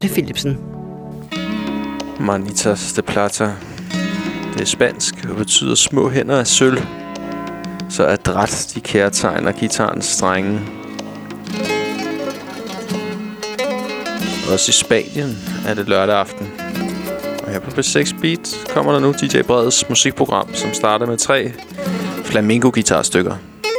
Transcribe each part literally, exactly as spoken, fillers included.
Philipsen. Manitas de Plata. Det er spansk og betyder små hænder af sølv. Så adræt de kærtegner guitarens strenge. Også i Spanien er det lørdag aften. Og her på B seks Beat kommer der nu D J Breds musikprogram, som starter med tre flamenco-guitarstykker.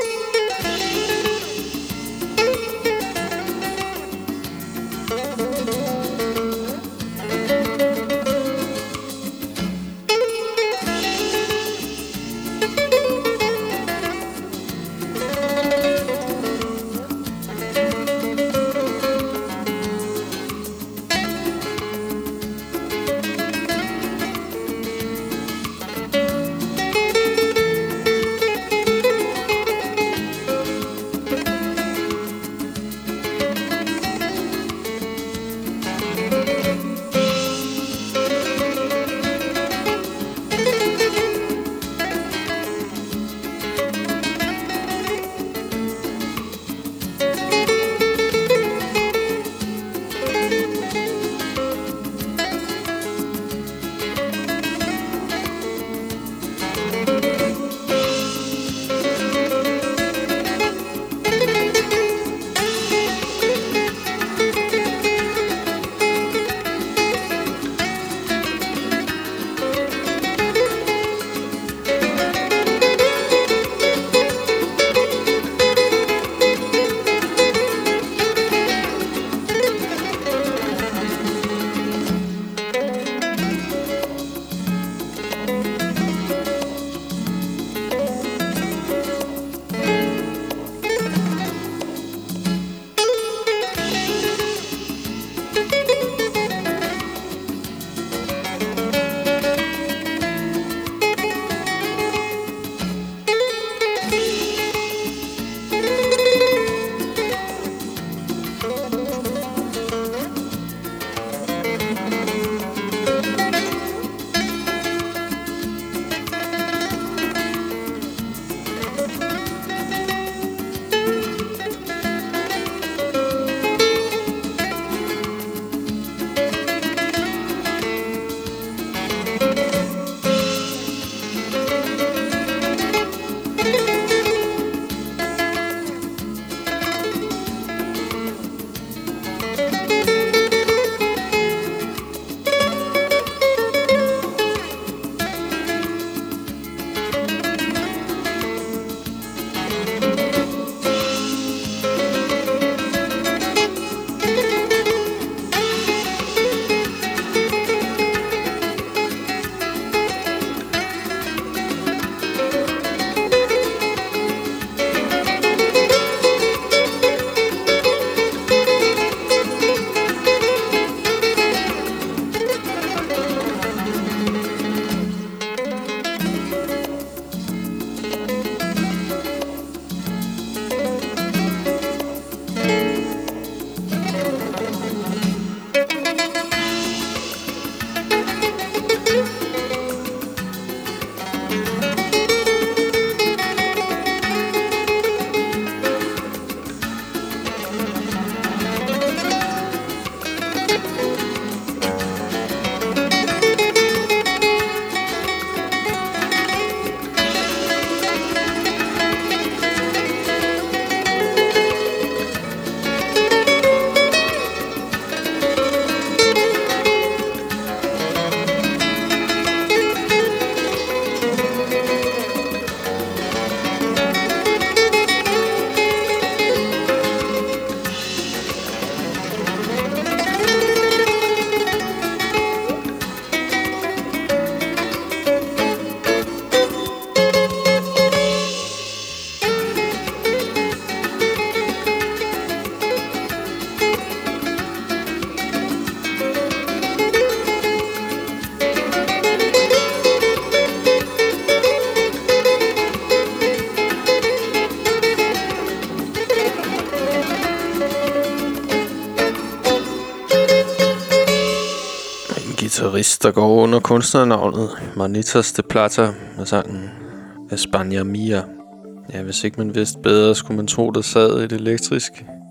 guitarist, der går under kunstnernavnet Manitas de Plata med sangen España Mia. Ja, hvis ikke man vidste bedre, skulle man tro, der sad et elektrisk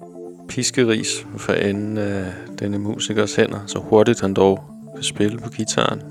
piskeris for enden af denne musikers hænder, så hurtigt han dog kan spille på gitaren.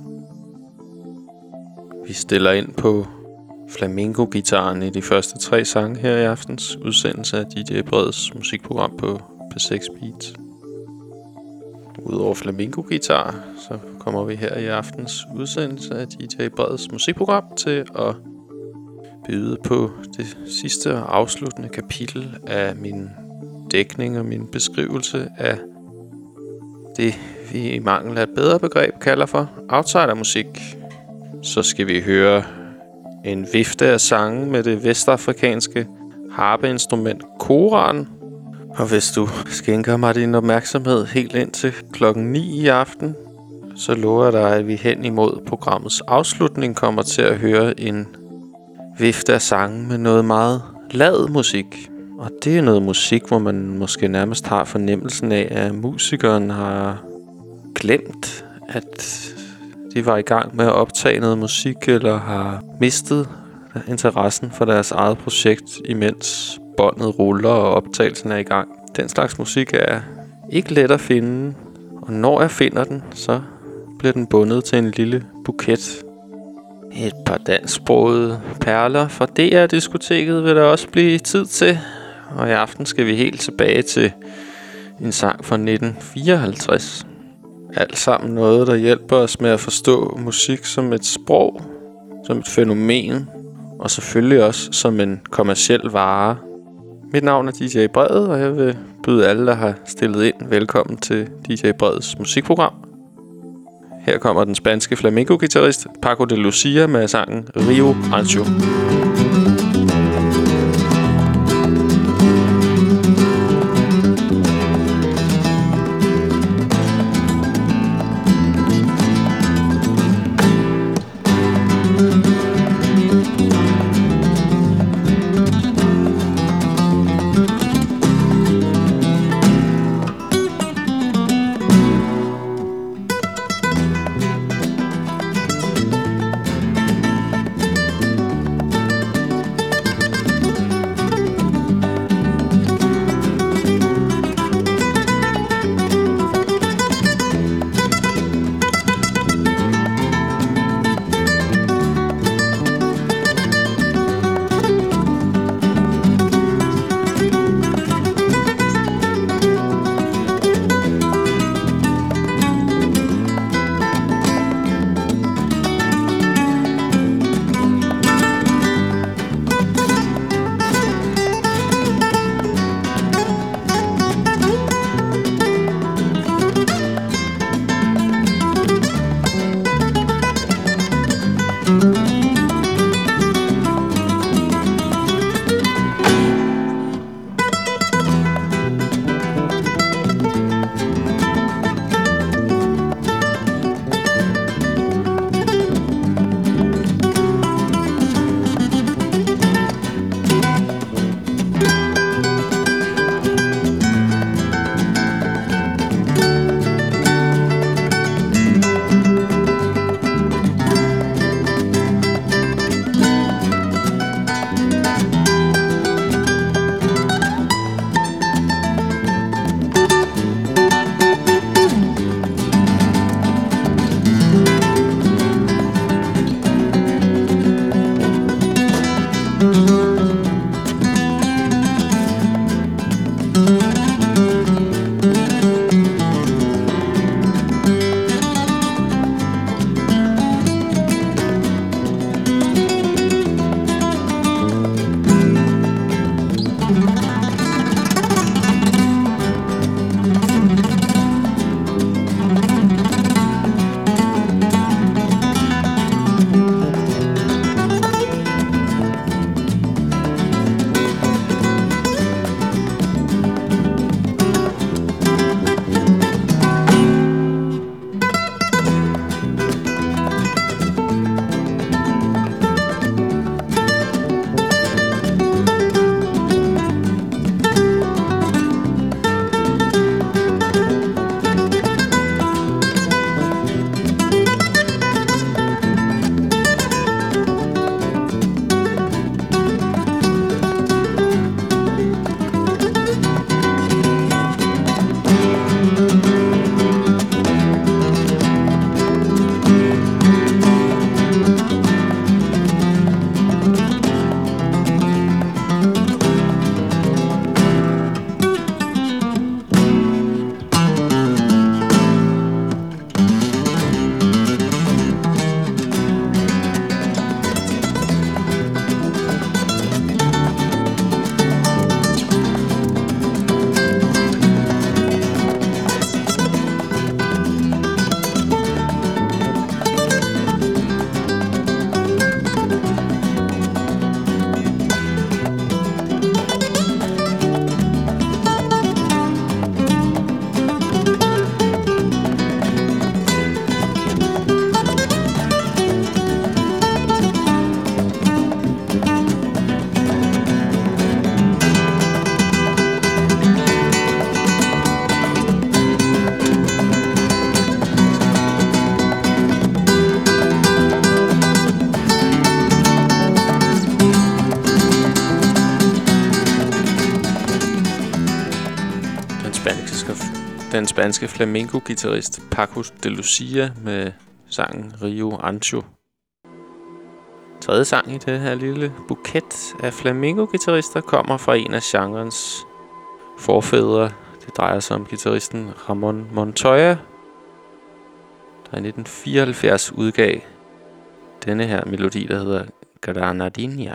Vi stiller ind på flamenco-gitaren i de første tre sange her i aftens udsendelse af D J Breds musikprogram på P seks Beats. Udover flamenco-gitar, så kommer vi her i aftens udsendelse af D J Breds musikprogram til at byde på det sidste og afsluttende kapitel af min dækning og min beskrivelse af det, vi i mangel af et bedre begreb kalder for outsidermusik. Så skal vi høre en vifte af sange med det vestafrikanske harpeinstrument koran. Og hvis du skænker mig din opmærksomhed helt ind til klokken ni i aften, så lover jeg dig, at vi hen imod programmets afslutning kommer til at høre en vifte af sange med noget meget lad musik. Og det er noget musik, hvor man måske nærmest har fornemmelsen af, at musikeren har glemt, at de var i gang med at optage noget musik, eller har mistet interessen for deres eget projekt, imens båndet ruller og optagelsen er i gang. Den slags musik er ikke let at finde, og når jeg finder den, så bliver den bundet til en lille buket. Et par dansksprogede perler fra D R-diskoteket vil der også blive tid til, og i aften skal vi helt tilbage til en sang fra nitten fireoghalvtreds. Alt sammen noget, der hjælper os med at forstå musik som et sprog, som et fænomen, og selvfølgelig også som en kommerciel vare. Mit navn er D J Bred, og jeg vil byde alle, der har stillet ind, velkommen til D J Breds musikprogram. Her kommer den spanske flamenco-guitarist Paco de Lucia med sangen Rio Ancho. den spanske flamenco-guitarist Paco de Lucia med sangen Rio Ancho. Tredje sang i det her lille buket af flamenco-guitarister kommer fra en af genrens forfædre. Det drejer sig om guitaristen Ramon Montoya, der i nitten fireoghalvfjerds udgav denne her melodi, der hedder Granadinha.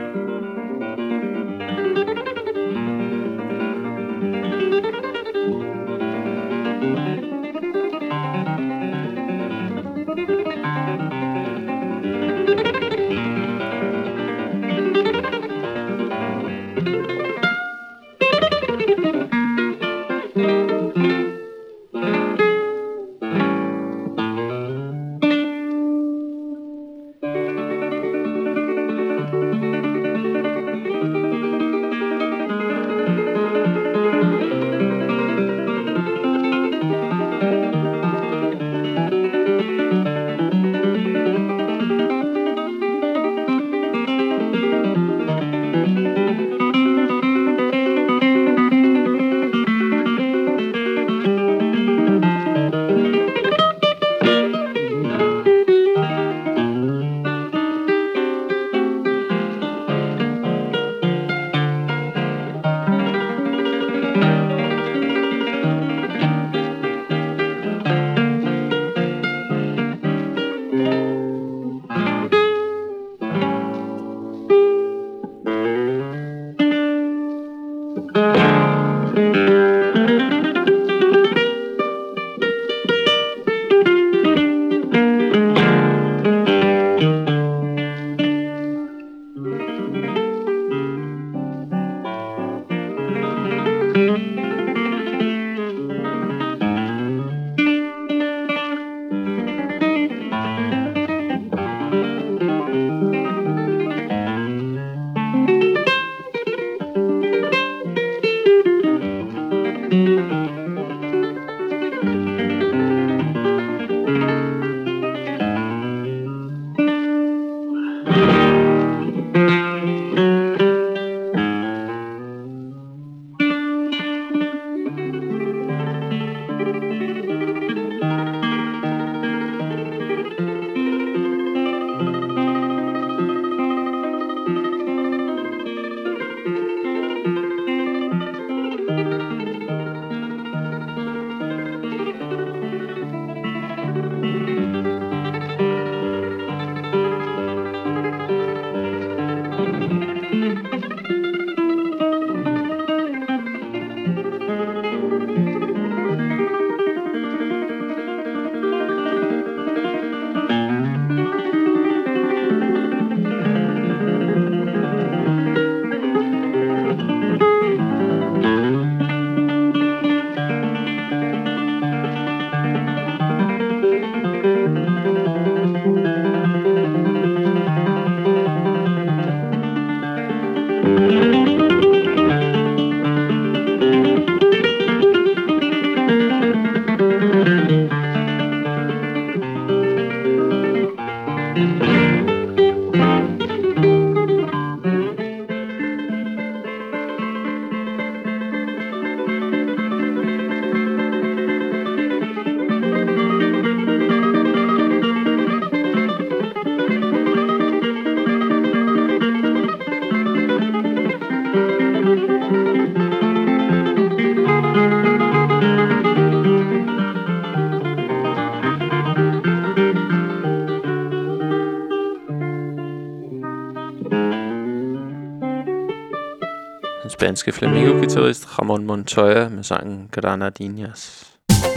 Spanske flamenco-guitarist Ramon Montoya med sangen Granadinhas.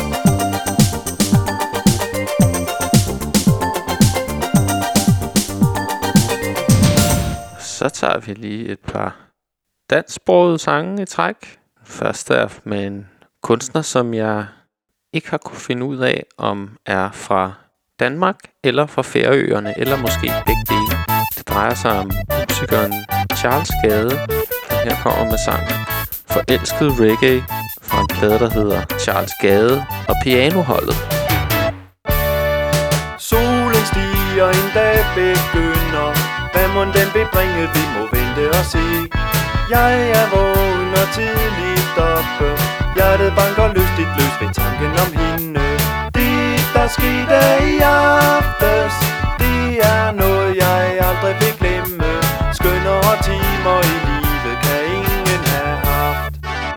Så tager vi lige et par dansksprogede sange i træk. Først er med en kunstner, som jeg ikke har kunne finde ud af, om er fra Danmark eller fra Færøerne, eller måske begge dele. Det drejer sig om musikeren Charles Gade. Her kommer med sangen Forelsket Reggae fra en plade, der hedder Charles Gade og Pianoholdet. Solen stiger, en dag begynder. Hvad mon den vil bringe, vi må vente og se. Jeg er vågen og tidligt stoppe. Hjertet banker lystigt løs ved tanken om hende. Det der skete i aftes, det er noget jeg aldrig vil glemme. Skønnere timer i livet kan ingen have haft.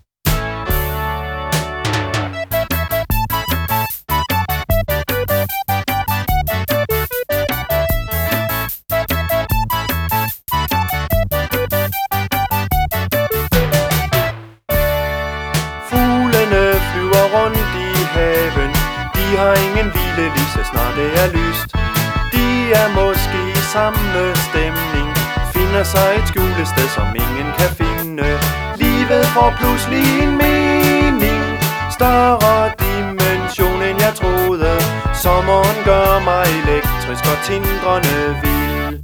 Fuglene flyver rundt i haven. De har ingen hvile lige så snart det er lyst. De er måske i samme stemning, finder sig et skjulested som ingen kan finde. Livet får pludselig en mening, større dimension end jeg troede. Sommeren gør mig elektrisk og tindrende vild.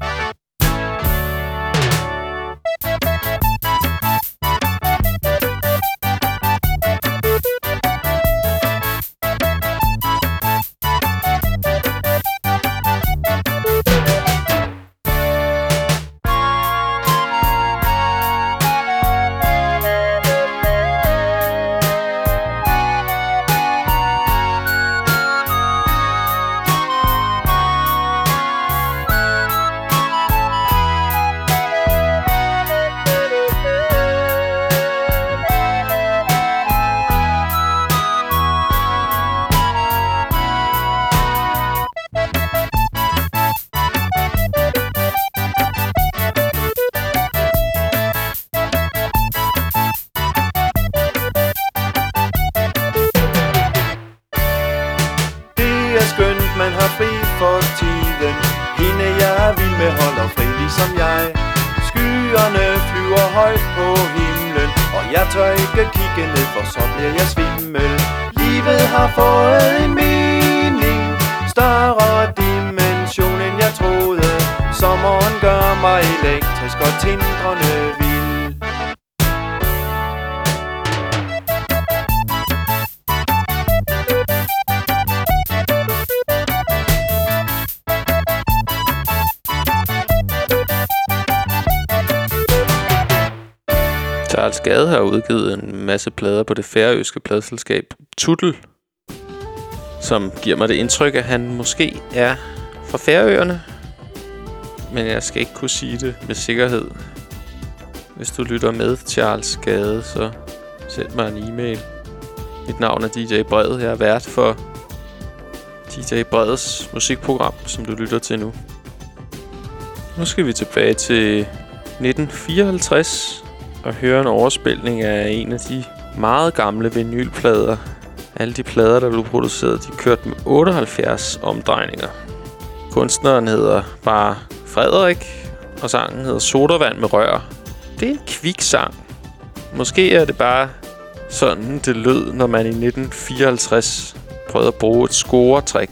Skønt man har fri for tiden. Hende jeg er vild med holder fri ligesom jeg. Skyerne flyver højt på himlen, og jeg tør ikke kigge ned, for så bliver jeg svimmel. Livet har fået en mening, større dimension end jeg troede. Sommeren gør mig elektrisk og tindrende vild. Charles Gade har udgivet en masse plader på det færøske pladeselskab Tutl, som giver mig det indtryk, at han måske er fra Færøerne, men jeg skal ikke kunne sige det med sikkerhed. Hvis du lytter med, Charles Gade, så send mig en e-mail. Mit navn er D J Bred. Jeg er vært for D J Breds musikprogram, som du lytter til nu. Nu skal vi tilbage til nitten fireoghalvtreds og høre en overspilning af en af de meget gamle vinylplader. Alle de plader, der blev produceret, de kørte med otteoghalvfjerds omdrejninger. Kunstneren hedder bare Frederik, og sangen hedder Sodavand med rør. Det er en kviksang. Måske er det bare sådan, det lød, når man i nitten fireoghalvtreds prøvede at bruge et scoretrik.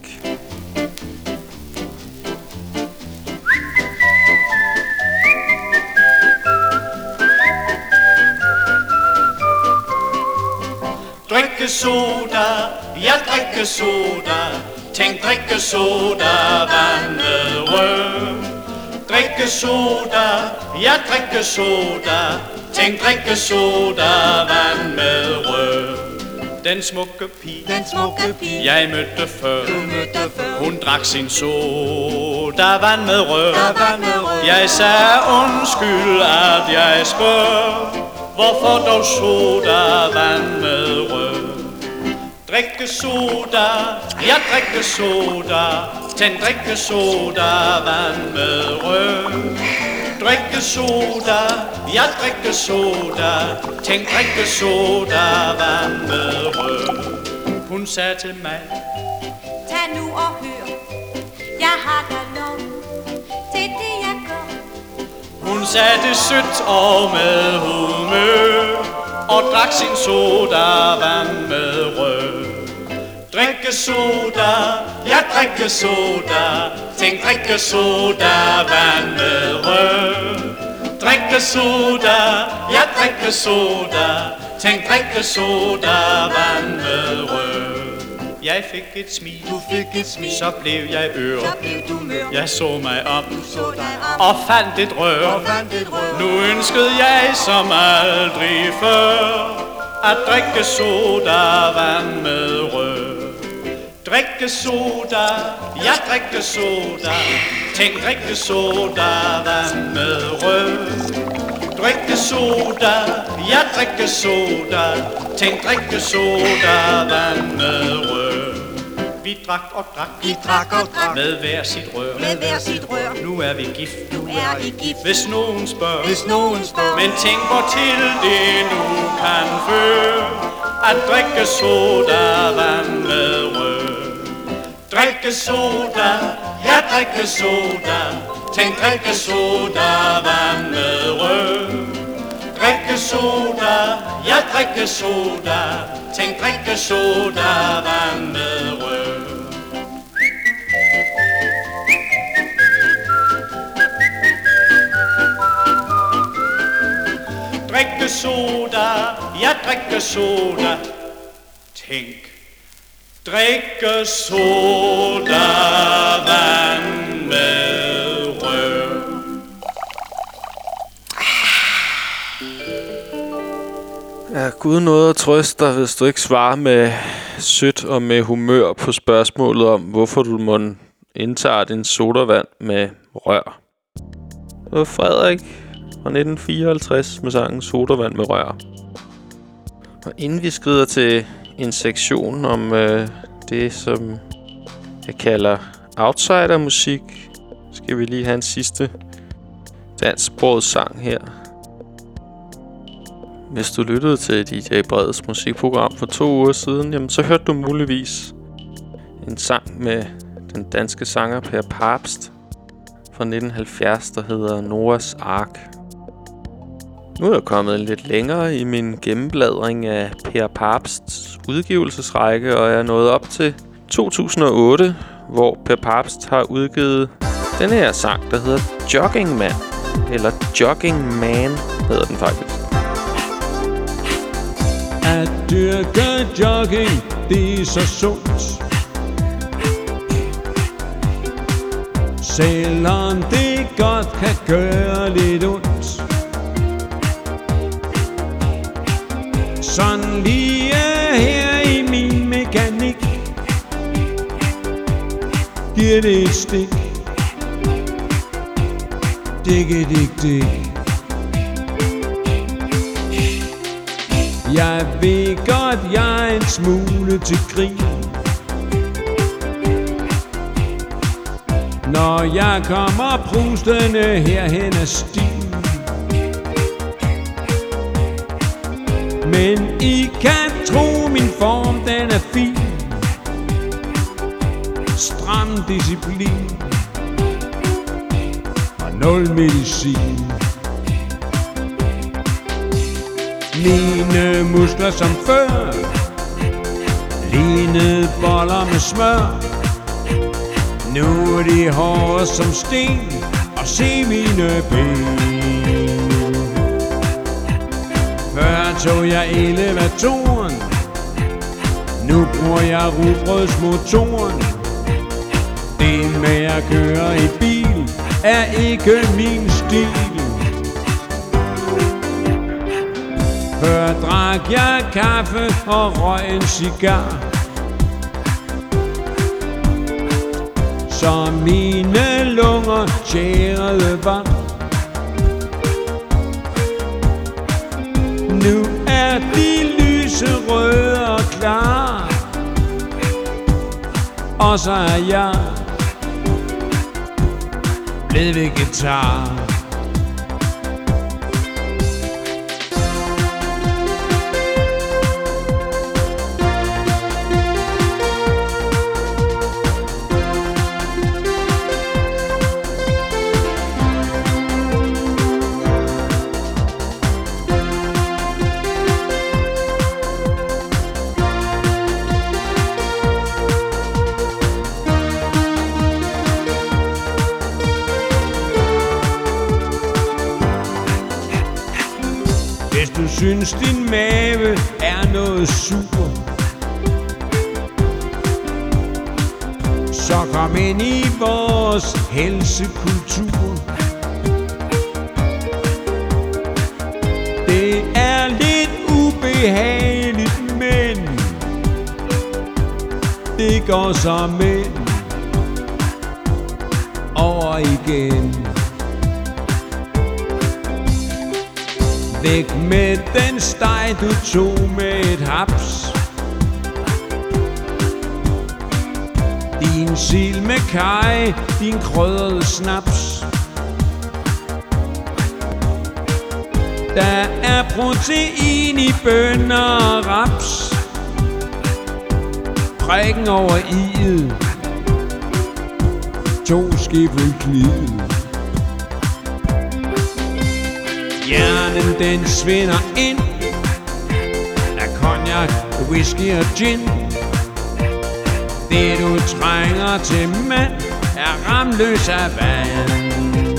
Drikke soda, jeg drikke soda. Tænk drikke soda, vand med rør. Drikke soda, jeg drikke soda. Tænk drikke soda, vand med rør. Den smukke pige, Den smukke pige, jeg mødte før, du mødte før. hun drak sin soda, vand med rør. Der vand med rør. Jeg sagde undskyld, at jeg spørger, hvorfor dog soda, vand med rør? Drikke soda, jeg drikke soda. Tænd drikke soda, vand med rør. Drikke soda, jeg drikke soda. Tænd drikke soda, vand med rør. Hun sagde til mig, Tag nu og hør, jeg har da lov til det jeg gør. hun sagde det sødt og med humør, og drak sin soda, vand med rør. Drikke soda, jeg drikke soda. Tænk drikke soda, vand med rør. Drikke soda, jeg drikke soda. Tænk drikke soda, vand med rør. Jeg fik et smil, Du fik et smil, så blev jeg ør. så blev du mør. Jeg så mig op Du så dig op og fandt et rør. og vandt et rør. Nu ønskede jeg som aldrig før at drikke sodavand med rød. Drikke soda, ja drikke soda. Tænk drikke sodavand med rød. Drikke soda, ja drikke soda. Tænk drikke sodavand med rød. Vi drak og drak, Vi drak og drak med hver sit rør. med hver sit rør. Nu er vi gift, Nu er I gift, hvis nogen spørger. hvis nogen spørger. Men tænk hvor til det nu kan føre at drikke sodavand med rød. Drikke soda, ja drikke soda. Tænk drikke sodavand med rød. Drikke soda, ja drikke soda. Tænk drikke sodavand med rød. Drikke soda, ja drikke soda. Tænk, drikke soda, vand med rød. Ja, Gud nåede at trøste dig, hvis du ikke svarer med sødt og med humør på spørgsmålet om, hvorfor du må indtage din sodavand med rør. Det var Frederik fra nitten fireoghalvtreds med sangen Sodavand med rør. Og inden vi skrider til en sektion om øh, det, som jeg kalder outsidermusik, skal vi lige have en sidste dansksproget sang her. Hvis du lyttede til D J Breds musikprogram for to uger siden, jamen, så hørte du muligvis en sang med den danske sanger Per Pabst fra nitten halvfjerds, der hedder Noahs Ark. Nu er jeg kommet lidt længere i min gennembladring af Per Pabsts udgivelsesrække, og jeg er nået op til to tusind og otte, hvor Per Pabst har udgivet den her sang, der hedder Jogging Man. Eller Jogging Man hedder den faktisk. At dyrke jogging, det er så sundt. Selvom det godt kan gøre lidt ondt. Sådan lige her i min mekanik giver det et stik. Digge, dig, dig. Jeg ved godt, jeg er en smule til grin, når jeg kommer prustende herhen af stien. Men I kan tro, min form den er fin. Stram disciplin og nul medicin. Mine muskler som før lignede boller med smør. Nu er de hårde som sten, og se mine ben. Før tog jeg elevatoren, nu bruger jeg rugbrødsmotoren. Det med at køre i bil er ikke min stil. Før drak jeg kaffe og røg en cigar, så mine lunger tjærede vand. Nu er de lyserøde og klare, og så er jeg blevet vegetar. Synes din mave er noget super, så kom ind i vores helsekultur. Det er lidt ubehageligt det går som mænd over igen. Væk med den steg, du tog med et haps. Din sild med kaj, din krydrede snaps. Der er protein i bønner og raps. Prikken over i'et, to skiffel klid. Hjernen den svinder ind af cognac, whisky og gin. Det du trænger til mand er ramløs af vand.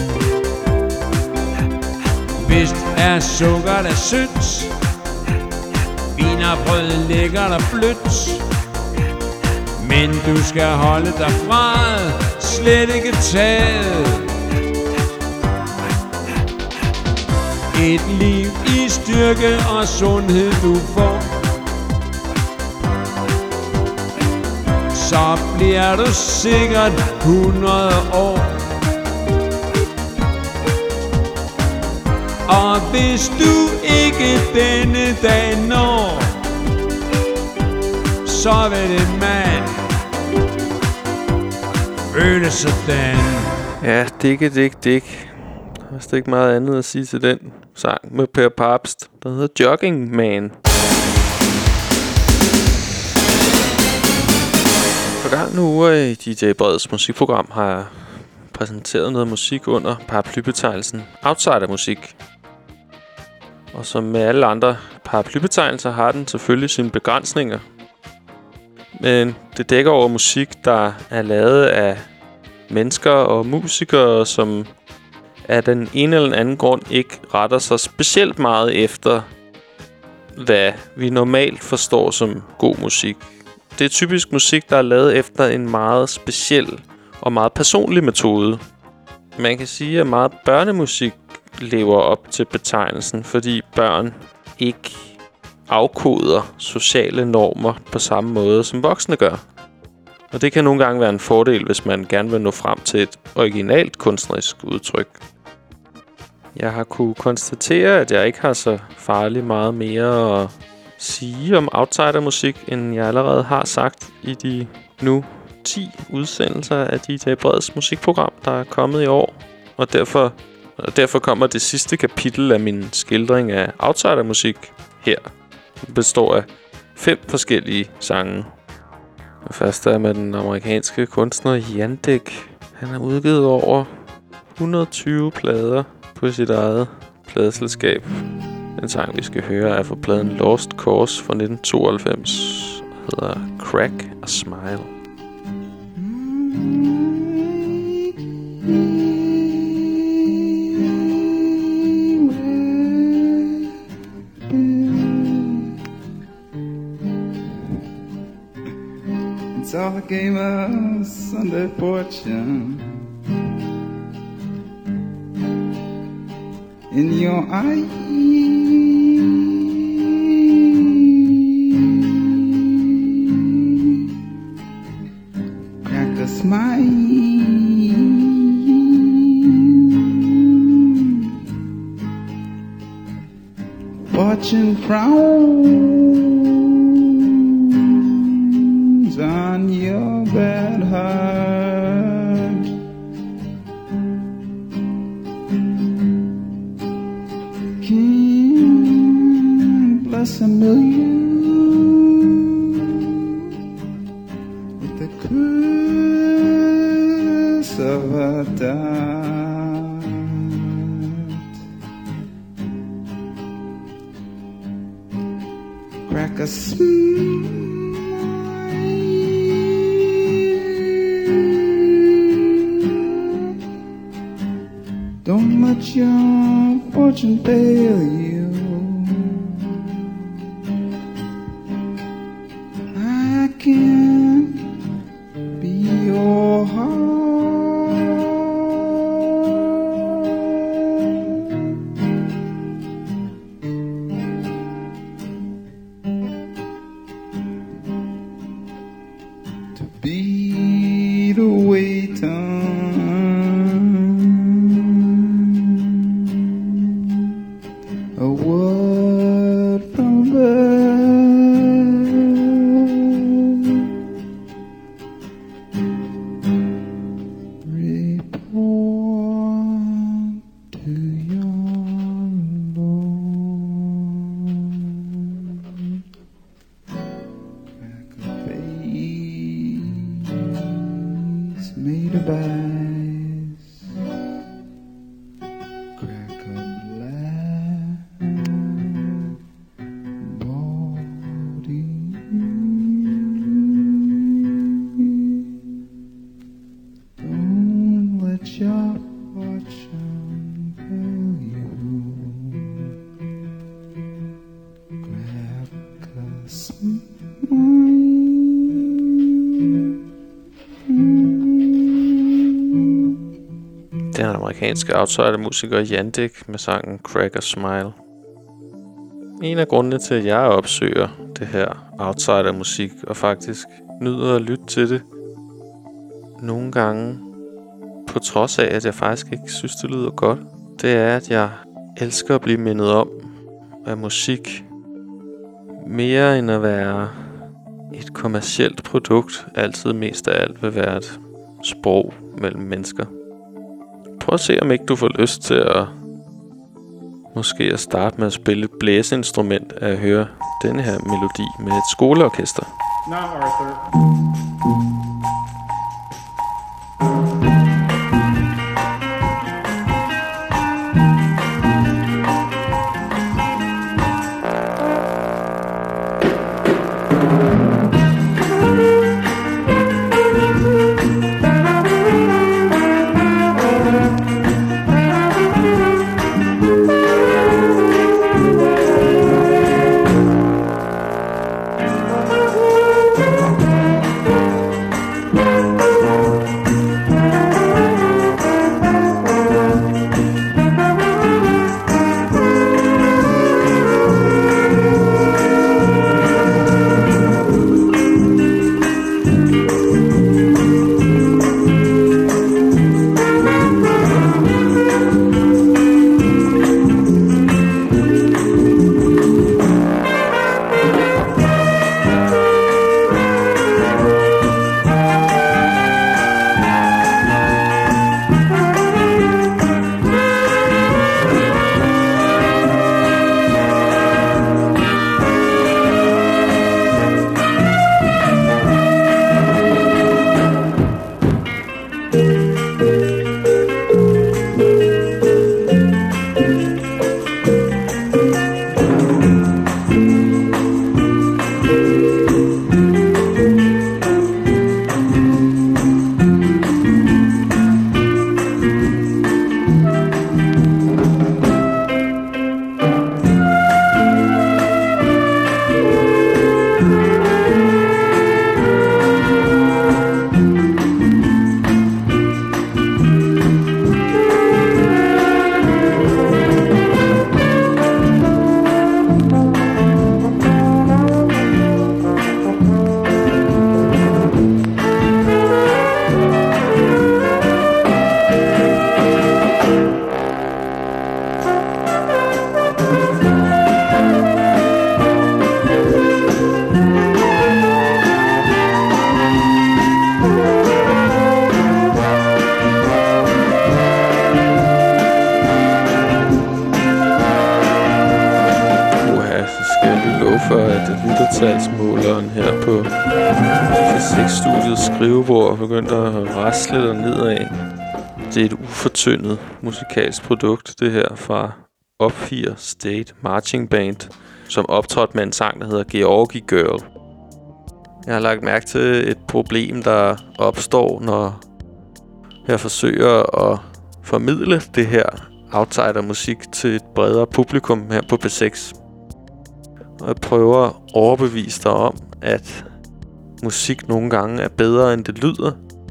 Vist er sukker der sødt, wienerbrød lækkert og blødt. Men du skal holde dig fra, slet ikke taget. Et liv i styrke og sundhed du får, så bliver du sikkert hundrede år. Og hvis du ikke denne dag når, så vil det mand føle sådan. Ja, dikke, dik, dik. Der er slet ikke meget andet at sige til den sang med Per Pabst, der hedder Jogging Man. For gang nu uger i D J Breds musikprogram har jeg præsenteret noget musik under paraplybetegnelsen outsidermusik. Og som med alle andre paraplybetegnelser har den selvfølgelig sine begrænsninger. Men det dækker over musik, der er lavet af mennesker og musikere, som af den ene eller anden grund ikke retter sig specielt meget efter, hvad vi normalt forstår som god musik. Det er typisk musik, der er lavet efter en meget speciel og meget personlig metode. Man kan sige, at meget børnemusik lever op til betegnelsen, fordi børn ikke afkoder sociale normer på samme måde, som voksne gør. Og det kan nogle gange være en fordel, hvis man gerne vil nå frem til et originalt kunstnerisk udtryk. Jeg har kunne konstatere, at jeg ikke har så farligt meget mere at sige om outsidermusik, end jeg allerede har sagt i de nu ti udsendelser af D J Breds musikprogram, der er kommet i år. Og derfor, og derfor kommer det sidste kapitel af min skildring af outsidermusik her. Det består af fem forskellige sange. Den første er med den amerikanske kunstner Jandek. Han har udgivet over hundrede og tyve plader på sit eget pladeselskab. Den sang, vi skal høre, er fra pladen Lost Cause fra nitten tooghalvfems og hedder Crack a Smile. It's all a game of Sunday fortune. In your eyes, crack a smile. Fortune frowns on your bad heart. King bless a million with the curse of a dot. Crack a smile. Don't let your fortune fail you. I can't be your heart. need to wait on a word from birth. Report to your Lord. Crack a face made of ice. Crack a black body. Don't let your fortune fail you. Crack a smile. Den amerikanske outsider-musiker Yandic med sangen Crack a Smile. En af grundene til, at jeg opsøger det her outsider-musik og faktisk nyder at lytte til det nogle gange, på trods af, at jeg faktisk ikke synes, det lyder godt, det er, at jeg elsker at blive mindet om, at musik mere end at være et kommercielt produkt, altid mest af alt vil være et sprog mellem mennesker. Prøv at se, om ikke du får lyst til at måske at starte med at spille et blæseinstrument af at høre denne her melodi med et skoleorkester. Now, Arthur. lyttertalsmåleren her på fysikstudiets skrivebord begyndte at rasle der nedad. Det er et ufortyndet musikalsk produkt, det her fra Ophir State Marching Band, som optrådte med en sang, der hedder Georgie Girl. Jeg har lagt mærke til et problem, der opstår, når jeg forsøger at formidle det her outsider-musik til et bredere publikum her på P seks. Og jeg prøver at overbevise dig om, at musik nogle gange er bedre, end det lyder.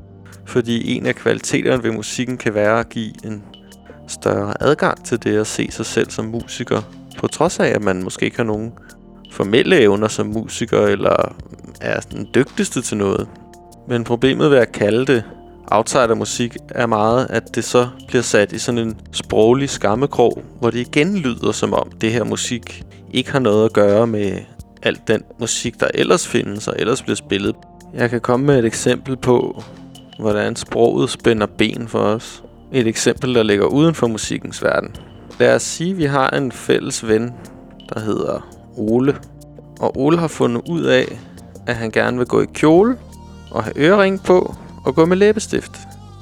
Fordi en af kvaliteterne ved musikken kan være at give en større adgang til det at se sig selv som musiker. På trods af, at man måske ikke har nogen formelle evner som musiker, eller er den dygtigste til noget. Men problemet ved at kalde det outsidermusik er meget, at det så bliver sat i sådan en sproglig skammekrog, hvor det igen lyder som om det her musik ikke har noget at gøre med alt den musik, der ellers findes og ellers bliver spillet. Jeg kan komme med et eksempel på, hvordan sproget spænder ben for os. Et eksempel, der ligger uden for musikkens verden. Lad os sige, at vi har en fælles ven, der hedder Ole. Og Ole har fundet ud af, at han gerne vil gå i kjole og have ørering på og gå med læbestift.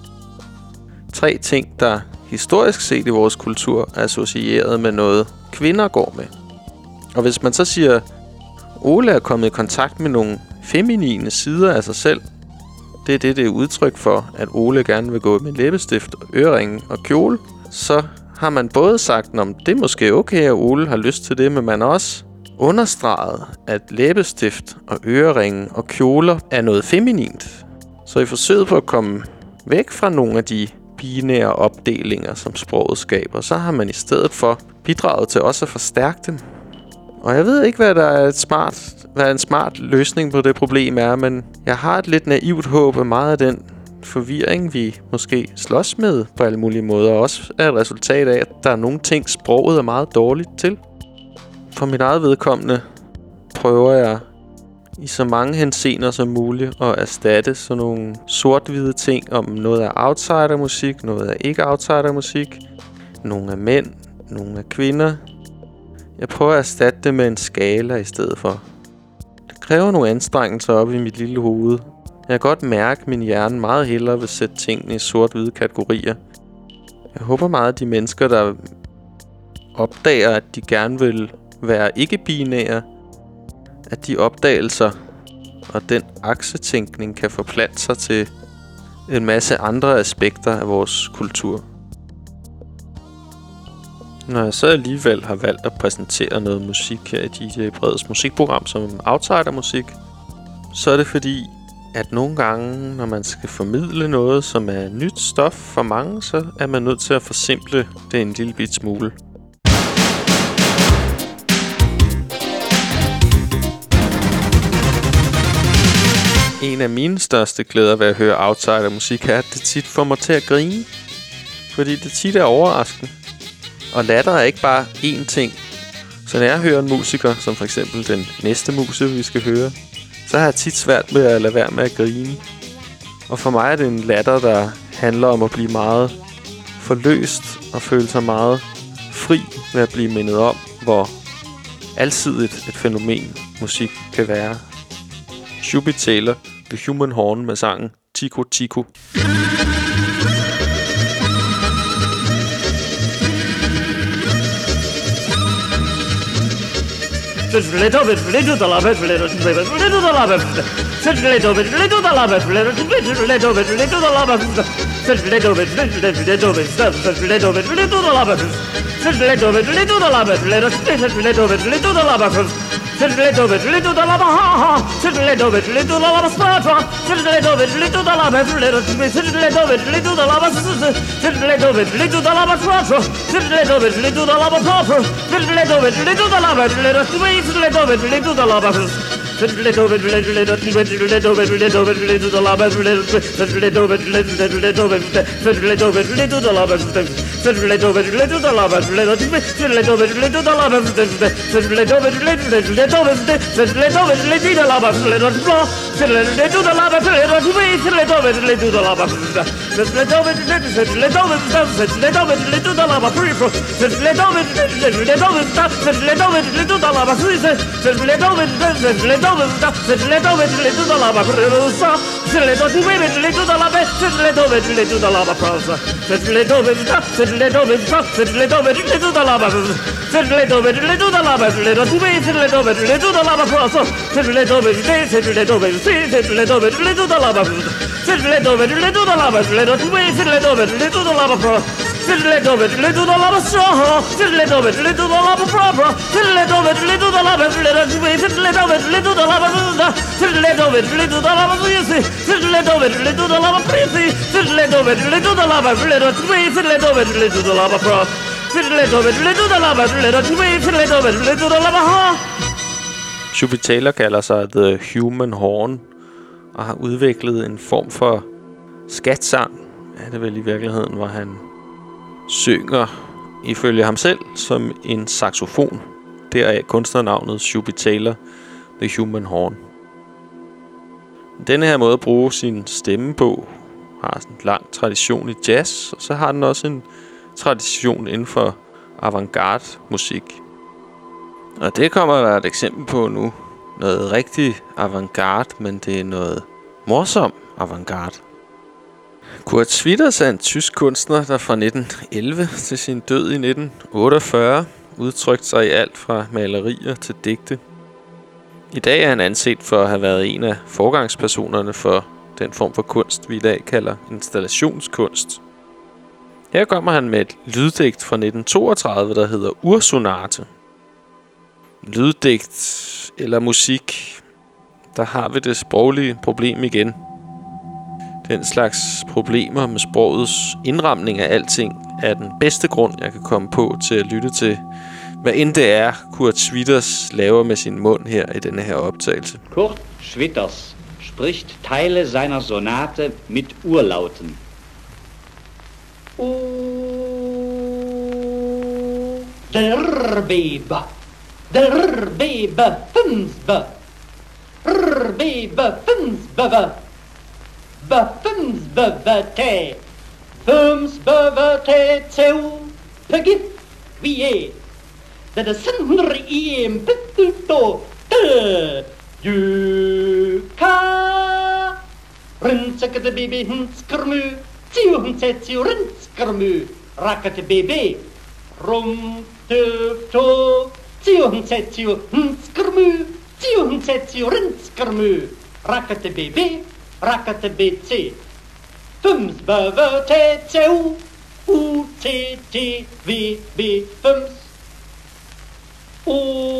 Tre ting, der historisk set i vores kultur er associeret med noget, kvinder går med. Og hvis man så siger, Ole er kommet i kontakt med nogle feminine sider af sig selv, det er det, det er udtryk for, at Ole gerne vil gå med læbestift, øreringe og kjole, så har man både sagt, at det er måske okay, at Ole har lyst til det, men man har også understreget, at læbestift og øreringe og kjoler er noget feminint. Så i forsøget på at komme væk fra nogle af de binære opdelinger, som sproget skaber, så har man i stedet for bidraget til også at forstærke dem. Og jeg ved ikke, hvad der er et smart, hvad en smart løsning på det problem er, men jeg har et lidt naivt håb, at meget af den forvirring, vi måske slås med på alle mulige måder, også er et resultat af, at der er nogle ting, sproget er meget dårligt til. For mit eget vedkommende prøver jeg i så mange henseender som muligt at erstatte sådan nogle sort-hvide ting om noget er outsidermusik, noget er ikke outsidermusik, nogle er mænd, nogle er kvinder. Jeg prøver at erstatte det med en skala i stedet for. Det kræver nogle anstrengelser op i mit lille hoved. Jeg kan godt mærke, at min hjerne meget hellere vil sætte tingene i sort-hvide kategorier. Jeg håber meget, at de mennesker, der opdager, at de gerne vil være ikke-binære, at de opdagelser og den aksetænkning kan forplante sig til en masse andre aspekter af vores kultur. Når jeg så alligevel har valgt at præsentere noget musik her i D J Breds musikprogram som outsidermusik, så er det fordi, at nogle gange, når man skal formidle noget, som er nyt stof for mange, så er man nødt til at forsimple det en lille bit smule. En af mine største glæder ved at høre outsidermusik er, at det tit får mig til at grine. Fordi det tit er overraskende. Og latter er ikke bare én ting. Så når jeg hører en musiker, som for eksempel den næste musiker, vi skal høre, så har jeg tit svært med at lade være med at grine. Og for mig er det en latter, der handler om at blive meget forløst og føle sig meget fri ved at blive mindet om, hvor alsidigt et fænomen musik kan være. Shubi Taylor, The Human Horn med sangen Tico Tico. Shubi Taylor kalder sig The Human Horn, og har udviklet en form for skatsang, er det vel i virkeligheden, hvor han synger, ifølge ham selv, som en saxofon. Deraf kunstnernavnet Shuby Taylor, The Human Horn. Denne her måde at bruge sin stemme på har sådan en lang tradition i jazz, og så har den også en tradition inden for avantgarde musik. Og det kommer der et eksempel på nu. Noget rigtig avantgarde, men det er noget morsom avantgarde. Kurt Schwitters er en tysk kunstner, der fra nitten elleve til sin død i nitten otteogfyrre udtrykte sig i alt fra malerier til digte. I dag er han anset for at have været en af forgangspersonerne for den form for kunst, vi i dag kalder installationskunst. Her kommer han med et lyddigt fra nitten toogtredive, der hedder Ursonate. Lyddigt eller musik, der har vi det sproglige problem igen. Den slags problemer med sprogets indramning af alting er den bedste grund, jeg kan komme på til at lytte til, hvad end det er, Kurt Schwitters laver med sin mund her i denne her optagelse. Kurt Schwitters spricht Teile seiner Sonate mit Urlauten. O, der Bebe, der Bebe, Fünfbe, der Bebe, Fünfbe, Fünfbe, Te, Fünfbe, Te, Teu, Pegit, Vie, that the sender I am Pituto, Te, Du, Ka, Rinsaka the baby, Hinskermu, Tiu, Hinsetiu, Rinskermu, Rakate baby, Rum, Tufto, Tiu, Hinsetiu, Hinskermu, Tiu, Hinsetiu, Rinskermu, Rakate baby, Rakate B T, Fums, Bava, Te, Teu, U, T, T, V, B, Fums, O,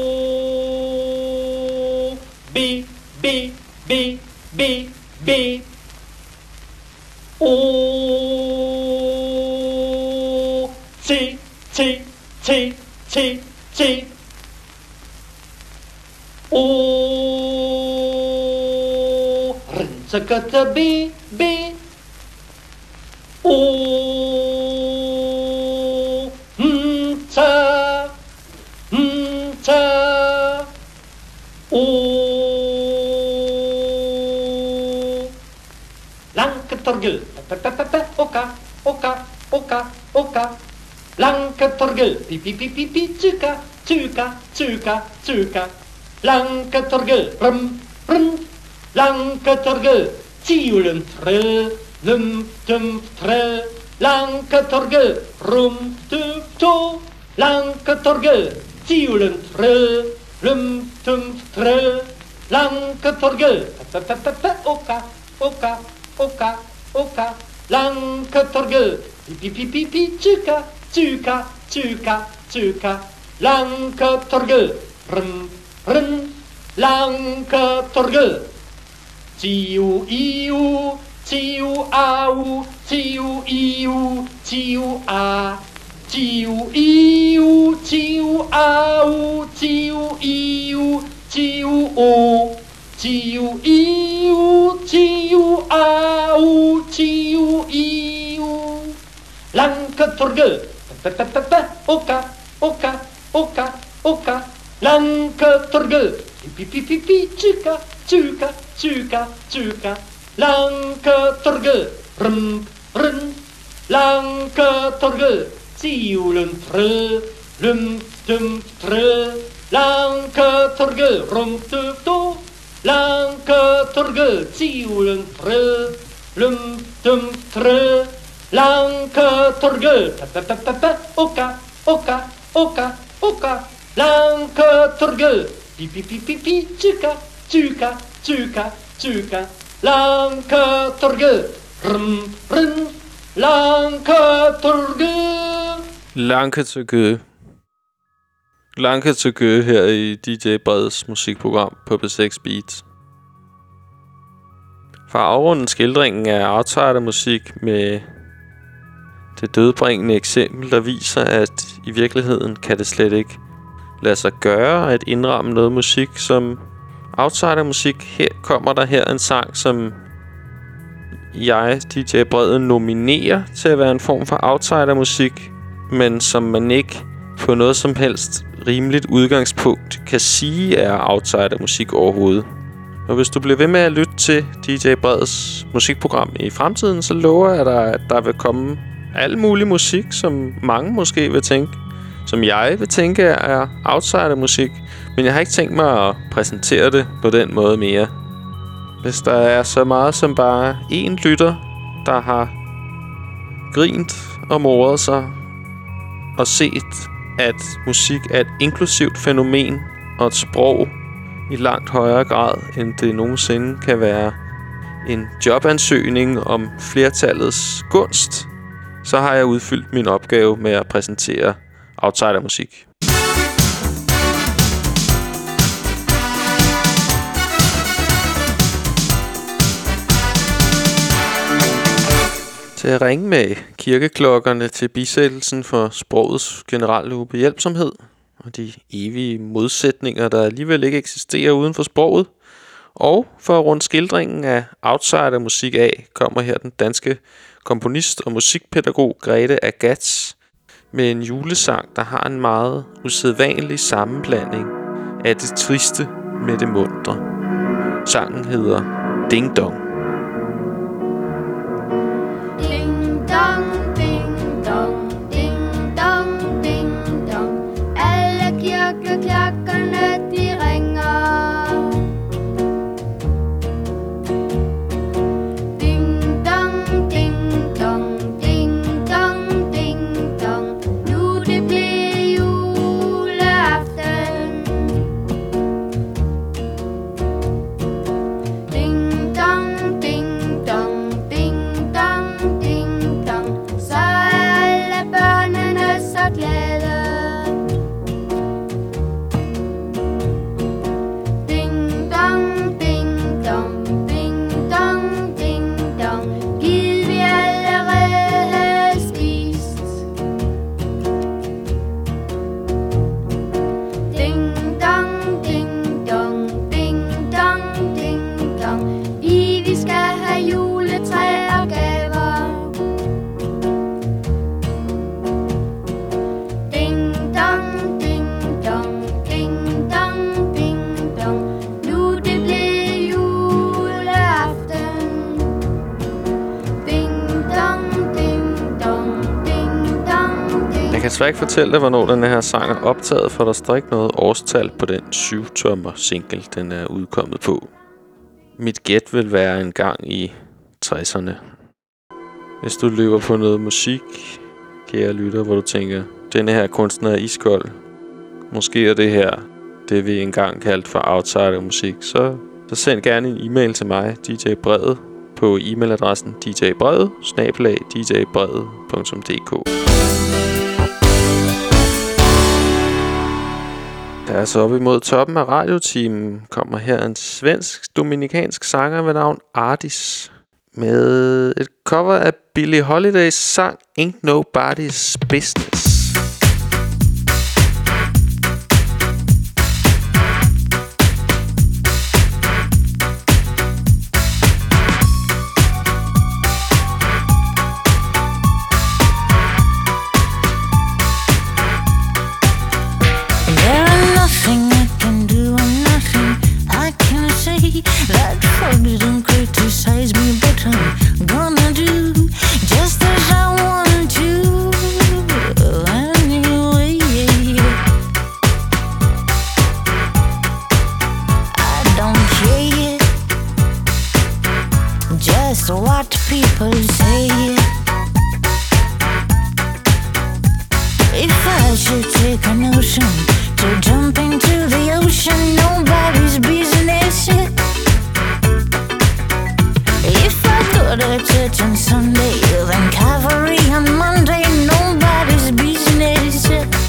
B, B, B, B, B, O, T, T, T, T, T, O, Rinsakata B, B, O, Nta, Nta, O, Lanketorgel, oka, oka, oka, oka, Lanketorgel, pi pi pi pi pi, tsuka, tsuka, tsuka, tsuka, Lanketorgel, rum, rum, Lanketorgel, tiulen tre, lum, tum, tre, Lanketorgel, rum, tum, to, Lanketorgel, tiulen tre, lum, tum, tre, Lanketorgel, pa pa pa pa, oka, oka, oka, oka, Lanketorgel, pi pi pi pi pi, tsuka, tsuka, tsuka, tsuka, Lanketorgel, rum, rum, Lanketorgel, tiu, iu, tiu, au, tiu, iu, tiu, a, tiu, iu, tiu, au, tiu, iu, tiu, o, tiu, iu, tiu, au, tiu, iu, Lanketorgel, pa pa pa pa, oka, oka, oka, oka, Lanketorgel, pi pi pi pi, tsuka, tsuka, tsuka, tsuka, Lanketorgel, rum, rum, Lanketorgel, tiulen tre, lum, tum, tre, Lanketorgel, rum, tum, to, Lanketorgel, tiulen tre, lum, tum, tre, Lanketorgel, pa pa pa pa pa, oka, oka, oka, oka, Lanketorgel, pi pi pi pi pi, tsuka, tsuka, tsuka, tsuka, Lanketorgel, rum, rum, Lanketorgel. Lanketorgel. Lanketorgel her i D J Breds musikprogram på P seks Beats. For at afrunde skildringen af outsider-musik med det dødbringende eksempel, der viser, at i virkeligheden kan det slet ikke lade sig gøre at indramme noget musik, som outsidermusik. Her kommer der her en sang, som jeg, D J Brede, nominerer til at være en form for outsidermusik, men som man ikke på noget som helst rimeligt udgangspunkt kan sige er outsidermusik overhovedet. Og hvis du bliver ved med at lytte til D J Bredes musikprogram i fremtiden, så lover jeg dig, at der vil komme al mulig musik, som mange måske vil tænke, som jeg vil tænke er outsidermusik, men jeg har ikke tænkt mig at præsentere det på den måde mere. Hvis der er så meget som bare én lytter, der har grint og moret sig og set, at musik er et inklusivt fænomen og et sprog i langt højere grad, end det nogensinde kan være en jobansøgning om flertallets gunst, så har jeg udfyldt min opgave med at præsentere outsidermusik. Til at ringe med kirkeklokkerne til bisættelsen for sprogets generelle ubehjælpsomhed og de evige modsætninger, der alligevel ikke eksisterer uden for sproget. Og for at runde skildringen af outsidermusik af, kommer her den danske komponist og musikpædagog Grete Agatz med en julesang, der har en meget usædvanlig sammenblanding af det triste med det muntre. Sangen hedder Ding Dong. Ding dong, ding dong, ding dong, ding dong. Alle kirkeklokkerne de ringer. Ding dong, ding dong, ding dong, ding dong. Nu det blev juleaften. Ding dong, ding dong, ding dong, ding dong. Så er alle børnene så glade. Ding dong, ding dong, ding dong, ding dong. Gid vi allerede havde spist. Ding dong, ding dong, ding dong, ding dong. I vi skal have juletræ og gaver. Ding dong, ding dong, ding dong, ding dong. Nu det blev juleaften. Ding dong, ding dong, ding dong, ding. Jeg kan svært ikke fortælle dig, hvornår den her sang er optaget, for der står ikke noget årstal på den syv-tommer single, den er udkommet på. Mit gæt vil være en gang i tresserne. Hvis du løber på noget musik, kære lytter, hvor du tænker, denne her kunstner er iskold, måske er det her det, vi engang kaldte for outsidermusik, så, så send gerne en e-mail til mig, D J Brede, på e-mailadressen d j brede bindestreg d j brede punktum d k. Der er så op imod toppen af radioteamen kommer her en svensk-dominikansk sanger ved navn Ardis med et cover af Billie Holidays sang Ain't Nobody's Business. There ain't nothing I can do and nothing I can say that folks don't criticize me, but I'm gonna do just as I want to anyway. I don't care just what people say. If I should take a notion to jump into the ocean, nobody's business. If I go to church on Sunday, then cavalry on Monday, nobody's business.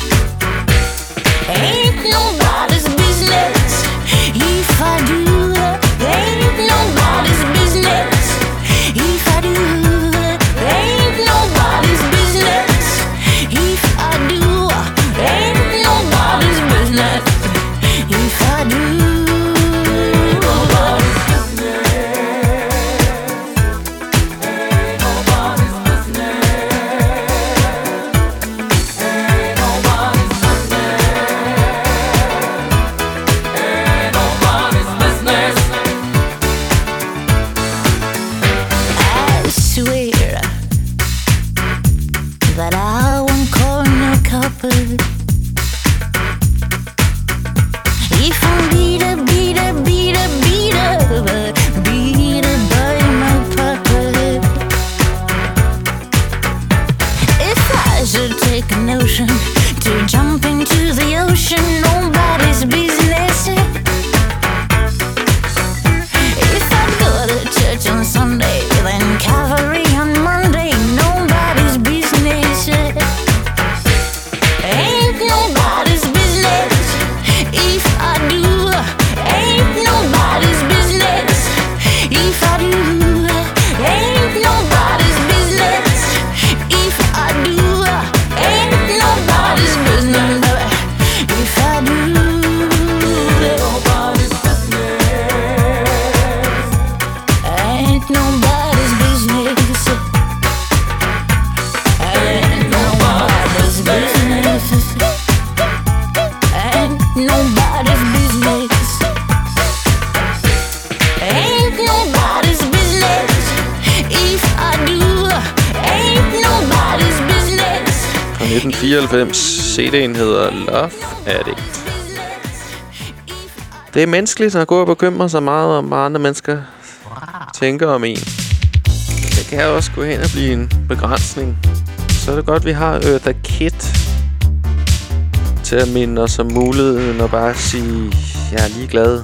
Ain't nobody's business. If I do, ain't nobody's business. If I do, ain't nobody's business. If I do, ain't nobody's business. If I do, notion to jump into the ocean. Nobody's business. If I go to church on Sunday, then cavalry on Monday. Nobody's business. Ain't nobody's business. If I do, ain't nobody's business. If I do, ain't nobody's business. If I do, ain't nobody's business. If I do, nobody's business. Ain't nobody's business. Ain't nobody's business. Ain't nobody's business. Ain't nobody's business. If I do, ain't nobody's business. Fra nitten fireoghalvfems. C D'en hedder Love Addict. Det er menneskeligt at gå og bekymre sig meget om, hvad andre mennesker tænker om en. Det kan også gå hen og blive en begrænsning. Så er det godt, vi har Eartha Kitt til at minde os om muligheden og bare sige, jeg er ligeglad.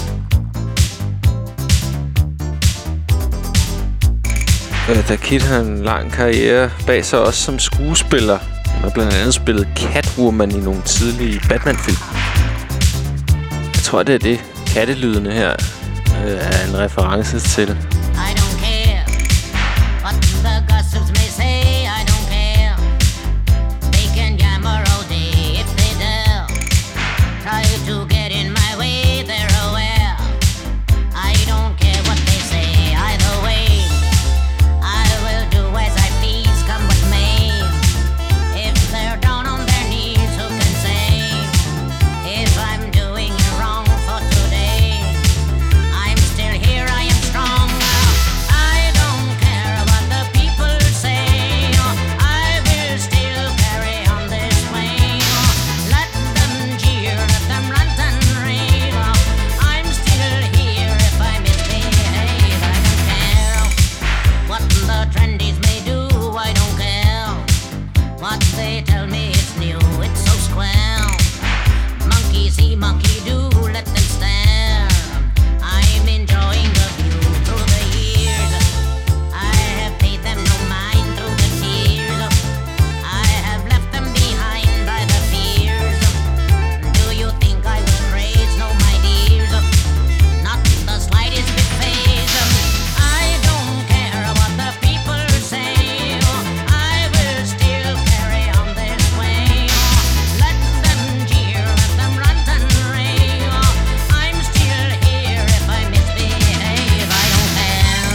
Eartha Kitt har en lang karriere bag sig også som skuespiller. Hun har blandt andet spillet Catwoman i nogle tidlige Batman-film. Jeg tror, det er det kattelydene her øh, er en reference til. I don't care what the gossips may say. I don't care. They can yammer all day if they dare. Try to get in my way, they're aware. I don't care what they say either way. I will do as I please, come with me. If they're down on their knees, who can say? If I'm doing it wrong for today, I'm still here, I am strong. I don't care what the people say. I will still carry on this way. Let them jeer, let them rant and rave. I'm still here if I misbehave. I don't care what the trendies may do. I don't care what they tell me it's new. It's so square. Monkey see, monkey do, let them stare. I'm enjoying the view through the years. I have paid them no mind through the tears. I have left them behind by the fears. Do you think I will praise? No, my dears. Not the slightest bit phase. I don't care what the people say. I will still carry on this way. Let them jeer, let them rant and rave. I'm still here if I misbehave. I don't care.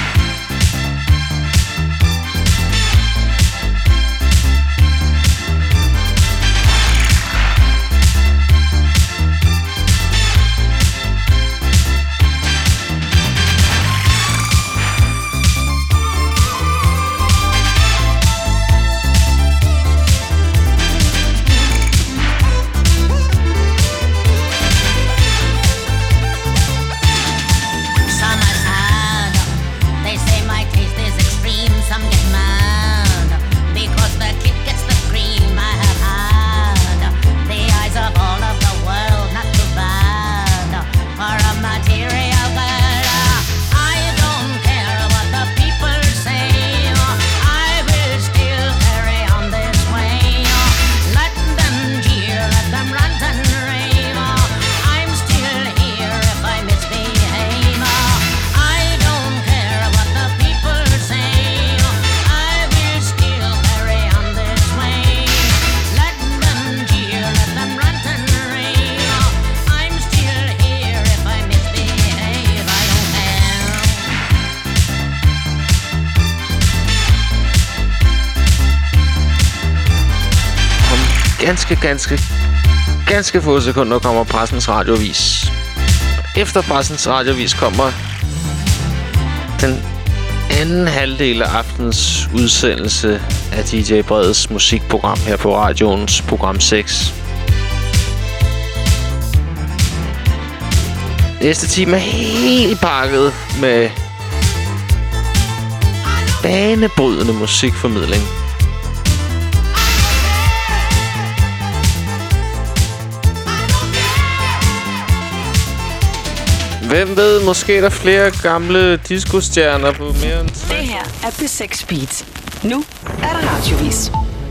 Some are sad. They say my taste is extreme. Some get mad because the kid gets the cream I have had. The eyes of all of the world, not too bad for a material girl. I don't care what the people say. I will still carry on this way. Let them jeer, let them rant and rave. I'm still here if I misbehave. I don't care what the people say. I will still carry on this way. Let them jeer, let them rant and rave. I'm still here if I misbehave. I don't care. Om ganske, ganske, ganske få sekunder kommer Pressens Radioavis. Efter Pressens Radioavis kommer den anden halvdel af aftens udsendelse af D J Breds musikprogram her på radioens program seks. Næste time er helt pakket med banebrydende musikformidling. Hvem ved, måske er der flere gamle discostjerner på mere end... Det her er P seks Beat. Nu er der radiovis.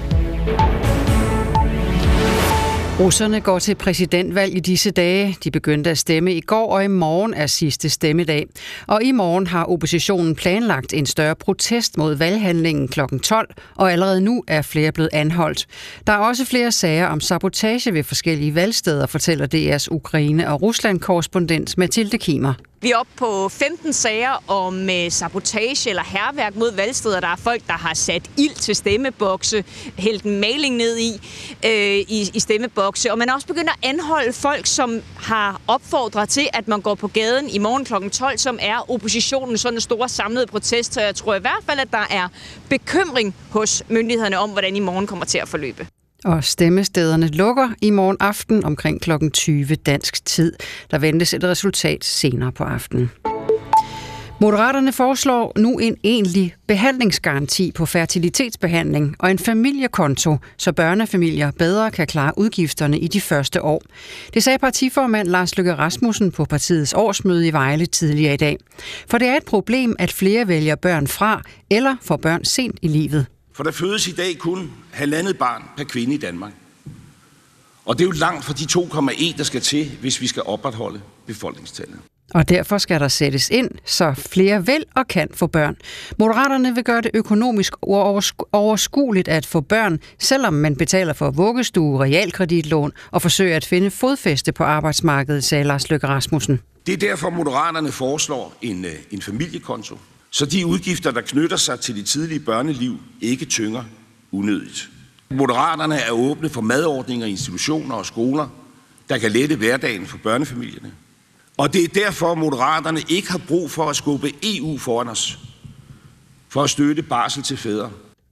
Russerne går til præsidentvalg i disse dage. De begyndte at stemme i går, og i morgen er sidste stemmedag. Og i morgen har oppositionen planlagt en større protest mod valghandlingen klokken tolv, og allerede nu er flere blevet anholdt. Der er også flere sager om sabotage ved forskellige valgsteder, fortæller D R's Ukraine- og Rusland-korrespondent Mathilde Kimer. Vi er oppe på femten sager om sabotage eller hærværk mod valgsteder. Der er folk, der har sat ild til stemmebokse, hældt en maling ned i, øh, i, i stemmebokse. Og man er også begyndt at anholde folk, som har opfordret til, at man går på gaden i morgen klokken tolv, som er oppositionen, sådan en stor samlet protest. Så jeg tror i hvert fald, at der er bekymring hos myndighederne om, hvordan i morgen kommer til at forløbe. Og stemmestederne lukker i morgen aften omkring klokken tyve dansk tid. Der ventes et resultat senere på aftenen. Moderaterne foreslår nu en egentlig behandlingsgaranti på fertilitetsbehandling og en familiekonto, så børnefamilier bedre kan klare udgifterne i de første år. Det sagde partiformand Lars Løkke Rasmussen på partiets årsmøde i Vejle tidligere i dag. For det er et problem, at flere vælger børn fra eller får børn sent i livet. For der fødes i dag kun halvandet barn per kvinde i Danmark. Og det er jo langt fra de to komma en, der skal til, hvis vi skal opretholde befolkningstallet. Og derfor skal der sættes ind, så flere vil og kan få børn. Moderaterne vil gøre det økonomisk overskueligt at få børn, selvom man betaler for vuggestue, realkreditlån og forsøger at finde fodfæste på arbejdsmarkedet, sagde Lars Løkke Rasmussen. Det er derfor, Moderaterne foreslår en, en familiekonto, så de udgifter, der knytter sig til det tidlige børneliv, ikke tynger unødigt. Moderaterne er åbne for madordninger i institutioner og skoler, der kan lette hverdagen for børnefamilierne. Og det er derfor, Moderaterne ikke har brug for at skubbe E U foran os, for at støtte barsel til fædre.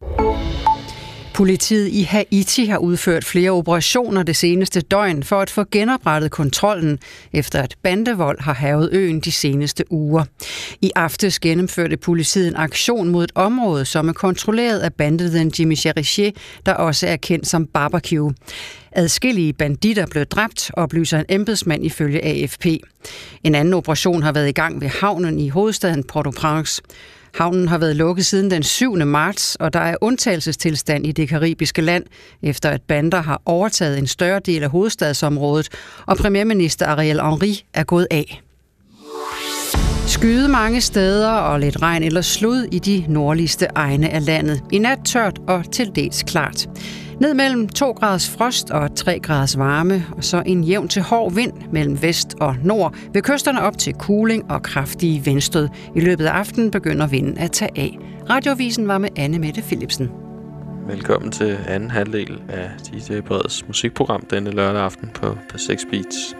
Politiet i Haiti har udført flere operationer det seneste døgn for at få genoprettet kontrollen, efter at bandevold har hærget øen de seneste uger. I aftes gennemførte politiet en aktion mod et område, som er kontrolleret af bandeden Jimmy Cherizier, der også er kendt som Barbecue. Adskillige banditter blev dræbt, oplyser en embedsmand ifølge A F P. En anden operation har været i gang ved havnen i hovedstaden Port-au-Prince. Havnen har været lukket siden den syvende marts, og der er undtagelsestilstand i det karibiske land, efter at bander har overtaget en større del af hovedstadsområdet, og premierminister Ariel Henry er gået af. Skyde mange steder og lidt regn eller slud i de nordligste egne af landet. I nat tørt og til dels klart. Ned mellem to graders frost og tre graders varme, og så en jævn til hård vind mellem vest og nord, ved kysterne op til kuling og kraftige vindstød. I løbet af aftenen begynder vinden at tage af. Radiovisen var med Anne Mette Philipsen. Velkommen til anden halvdel af D J Breds musikprogram denne lørdag aften på P seks Beats.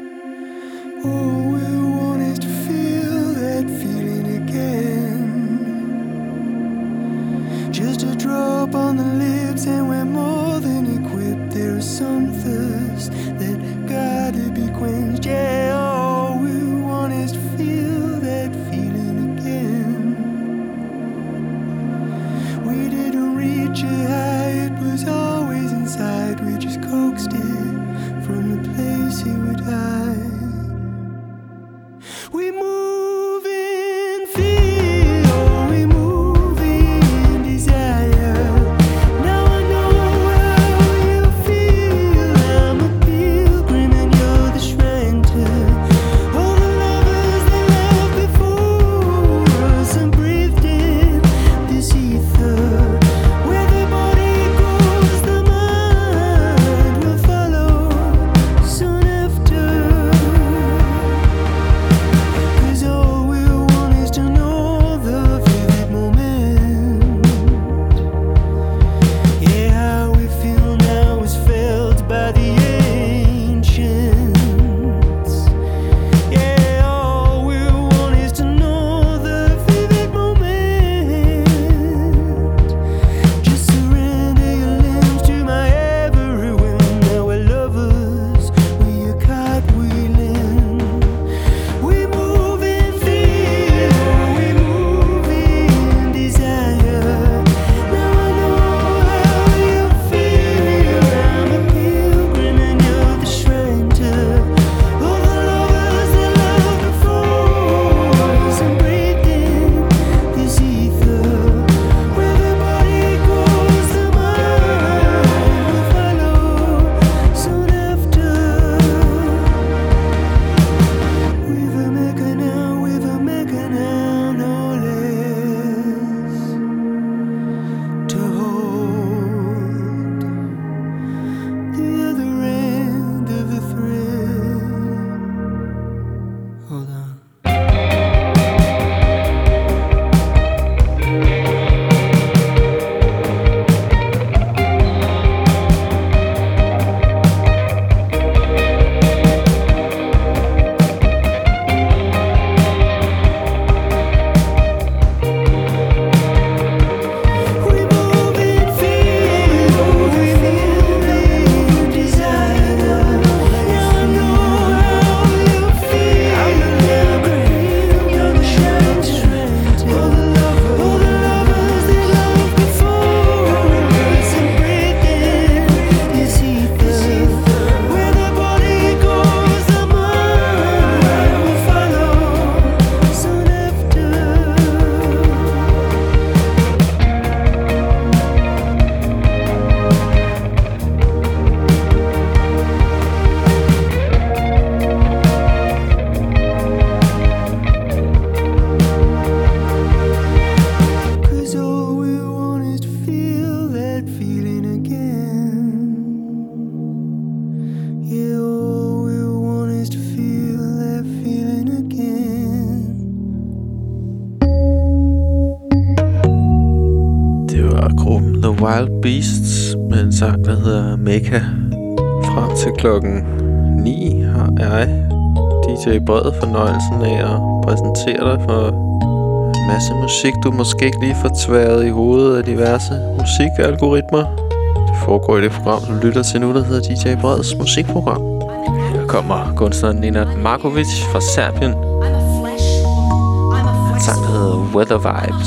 Just a drop on the lips and we're more than equipped. There is some thirst that gotta be quenched. Yeah, all we want is to feel that feeling again. We didn't reach it high, it was always inside. We just coaxed it from the place it would hide. We move in fear, oh, we move. Follow gruppen The Wild Beasts med en sang, der hedder Mecca. Frem til klokken ni har jeg, D J Bred, fornøjelsen af at præsentere dig for en masse musik, du måske ikke lige får tværet i hovedet af diverse musikalgoritmer. Det foregår i det program, du lytter til nu, der hedder D J Breds musikprogram. Her kommer kunstneren Nenad Markovic fra Serbien. En sang, der hedder Weather Vibes.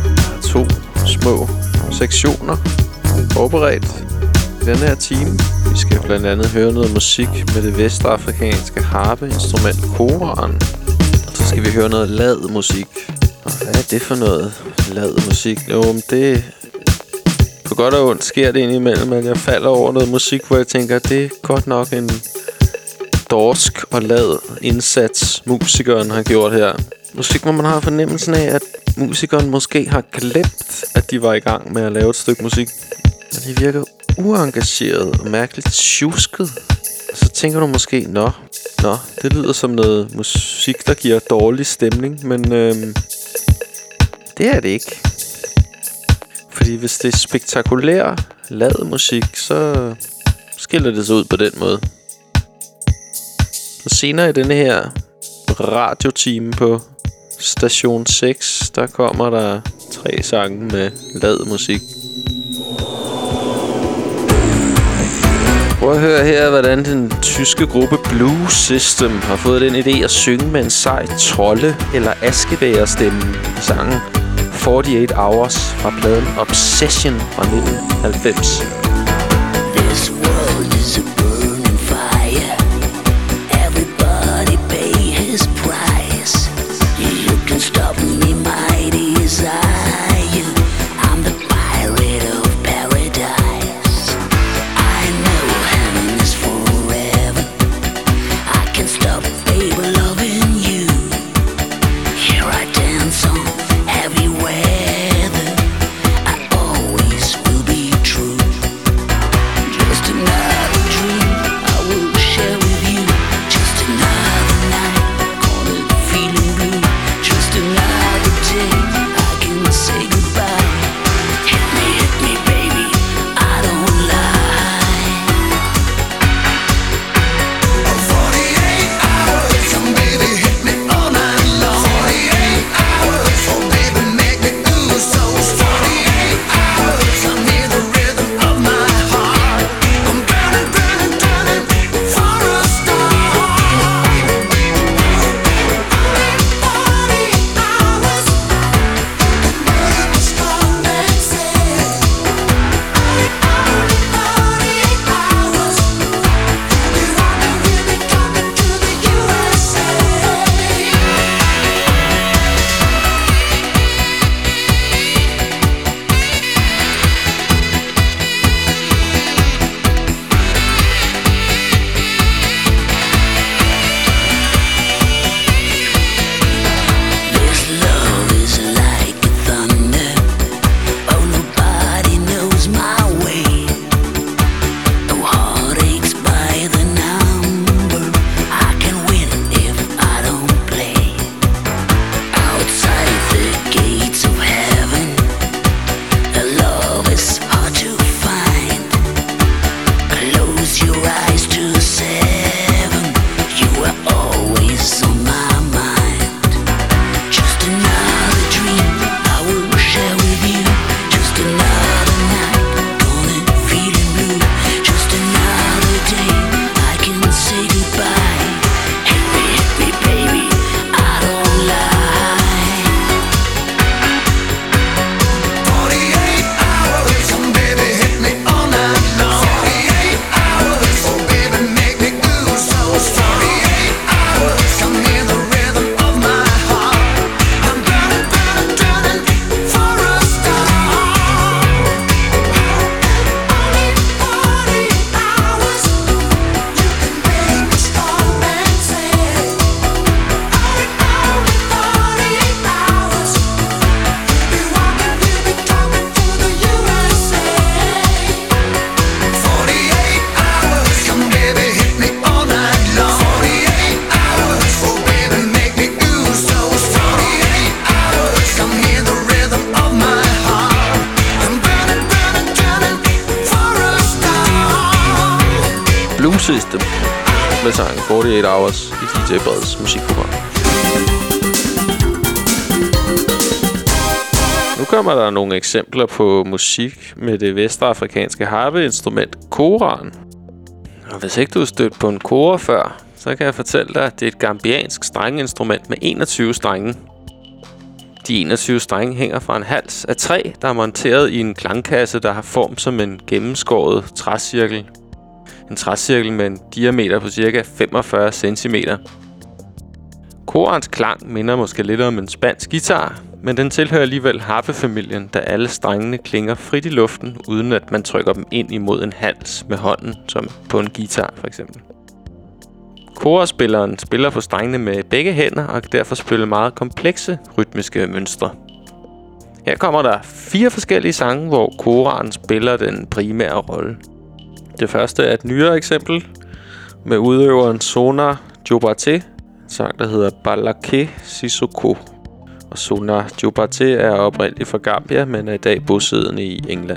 sektioner forberedt i denne her time Vi skal blandt andet høre noget musik med det vestafrikanske harpeinstrument koran. Og så skal vi høre noget lad musik. Og hvad er det for noget lad musik? Jo, men det... På godt og ondt sker det indimellem, at jeg falder over noget musik, hvor jeg tænker, det er godt nok en dorsk og lad indsats, musikeren har gjort her. Musik, hvor man har fornemmelsen af, at musikeren måske har glemt, at de var i gang med at lave et stykke musik. Og de virker uengageret og mærkeligt tjusket. Så tænker du måske, nå, nå, det lyder som noget musik, der giver dårlig stemning, men øhm, det er det ikke. Fordi hvis det er spektakulær lad musik, så skiller det sig ud på den måde. Og senere i denne her radiotime på station seks, der kommer der tre sange med lad musik. Prøv at høre her, hvordan den tyske gruppe Blue System har fået den idé at synge med en sej trolde- eller askebægerstemme i sangen forty-eight hours fra pladen Obsession fra nitten halvfems. This world is a burning fire. Everybody pay his price. You can stop me, my desire. I'm the pirate of paradise. I know heaven is forever. I can stop baby loving you. Here I dance on heavy weather. I always will be true. Just another dream I will share with you. Just another night, call it feeling blue. Just another day, I can say goodbye. Hit me, hit me, baby, I don't lie. forty-eight hours, some baby hit me all night long. forty-eight hours, oh baby make me ooh so. forty-eight hours, I'm in the rhythm of my heart. I'm burning, burning, burning for a star. forty hours, burn strong and sail. forty hours, we rockin', we'll be coming to the U S A. This love is like thunder. Oh, nobody knows my way. No heartaches by the number. I can win if I don't play. Outside the gates of heaven, the love is hard to find. Close your eyes to seven. You are always on my mind. Just another dream I will share with you. Just another night, gonna feeling blue. Just another day, I can say goodbye. Hit me, hit me, baby, I don't lie. forty-eight hours, some baby hit me all night long. forty-eight hours, oh baby make me ooh so. forty-eight hours, I'm in the rhythm of my heart. I'm burning, burning, burning for a star. Only forty hours, you can make me strong and sail. Only, only forty hours, we'll be rockin', we'll be coming to the U S A. forty-eight hours, come baby hit me all night long. forty-eight hours, oh baby make me ooh so. forty-eight hours, I'm in the rhythm of my heart. I'm burning, burning, burning for a star. Blue System med sangen forty-eight hours i D J Breds musikprogram. Nu kommer der nogle eksempler på musik med det vestafrikanske harpeinstrument koran. Og hvis ikke du har stødt på en kora før, så kan jeg fortælle dig, at det er et gambiansk strengeinstrument med enogtyve strenge. De enogtyve strenge hænger fra en hals af træ, der er monteret i en klangkasse, der har form som en gennemskåret træcirkel. En træcirkel med en diameter på ca. femogfyrre centimeter. Korans klang minder måske lidt om en spansk guitar, men den tilhører alligevel harpefamilien, da alle strengene klinger frit i luften, uden at man trykker dem ind imod en hals med hånden, som på en guitar for eksempel. Koraspilleren spiller på strengene med begge hænder og kan derfor spille meget komplekse rytmiske mønstre. Her kommer der fire forskellige sange, hvor koraen spiller den primære rolle. Det første er et nyere eksempel med udøveren Sona Jobate, en sang der hedder Balake Sissoko. Og Sona Jobate er oprindeligt fra Gambia, men er i dag bosiddende i England.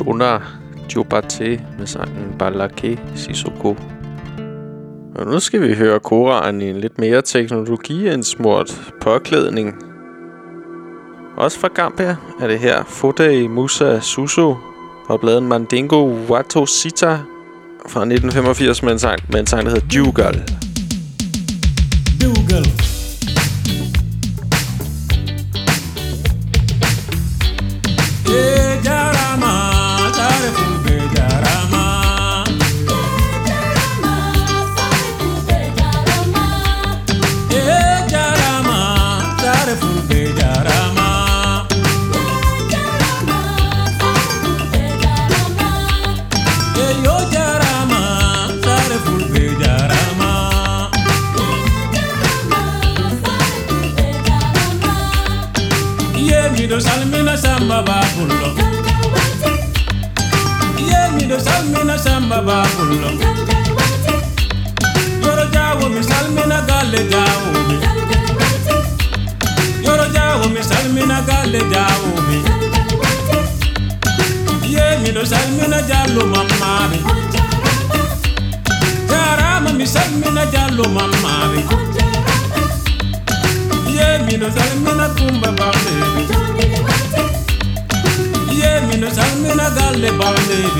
Gunnar Diobate med sangen Balake Sissoko. Og nu skal vi høre koraen i en lidt mere teknologi-indsmurt påklædning. Også fra Gambia er det her Foday Musa Suso og bladen Mandingo Wato Sita fra nitten femogfirs med en sang, med en sang der hedder Jugal. Jugal. Eh, jarama, tare fulbe jarama. Eh, jarama, tare fulbe jarama. Eh, yo jarama, tare fulbe jarama. Ye mi do salmina samba babullo. Ye mi do salmina samba babullo. Yoro jawo mi salmina galle jawo mi. Yoro jawo mi salmina galle jawo mi. Ye mi do salmina jallo mamma mi. Jarama mi salmina jallo mamma mi. Ye mi do salmina kumba baby. Ye mi do salmina galle baby.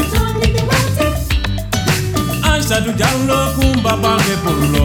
Ansa du jallo kumba baby pullo.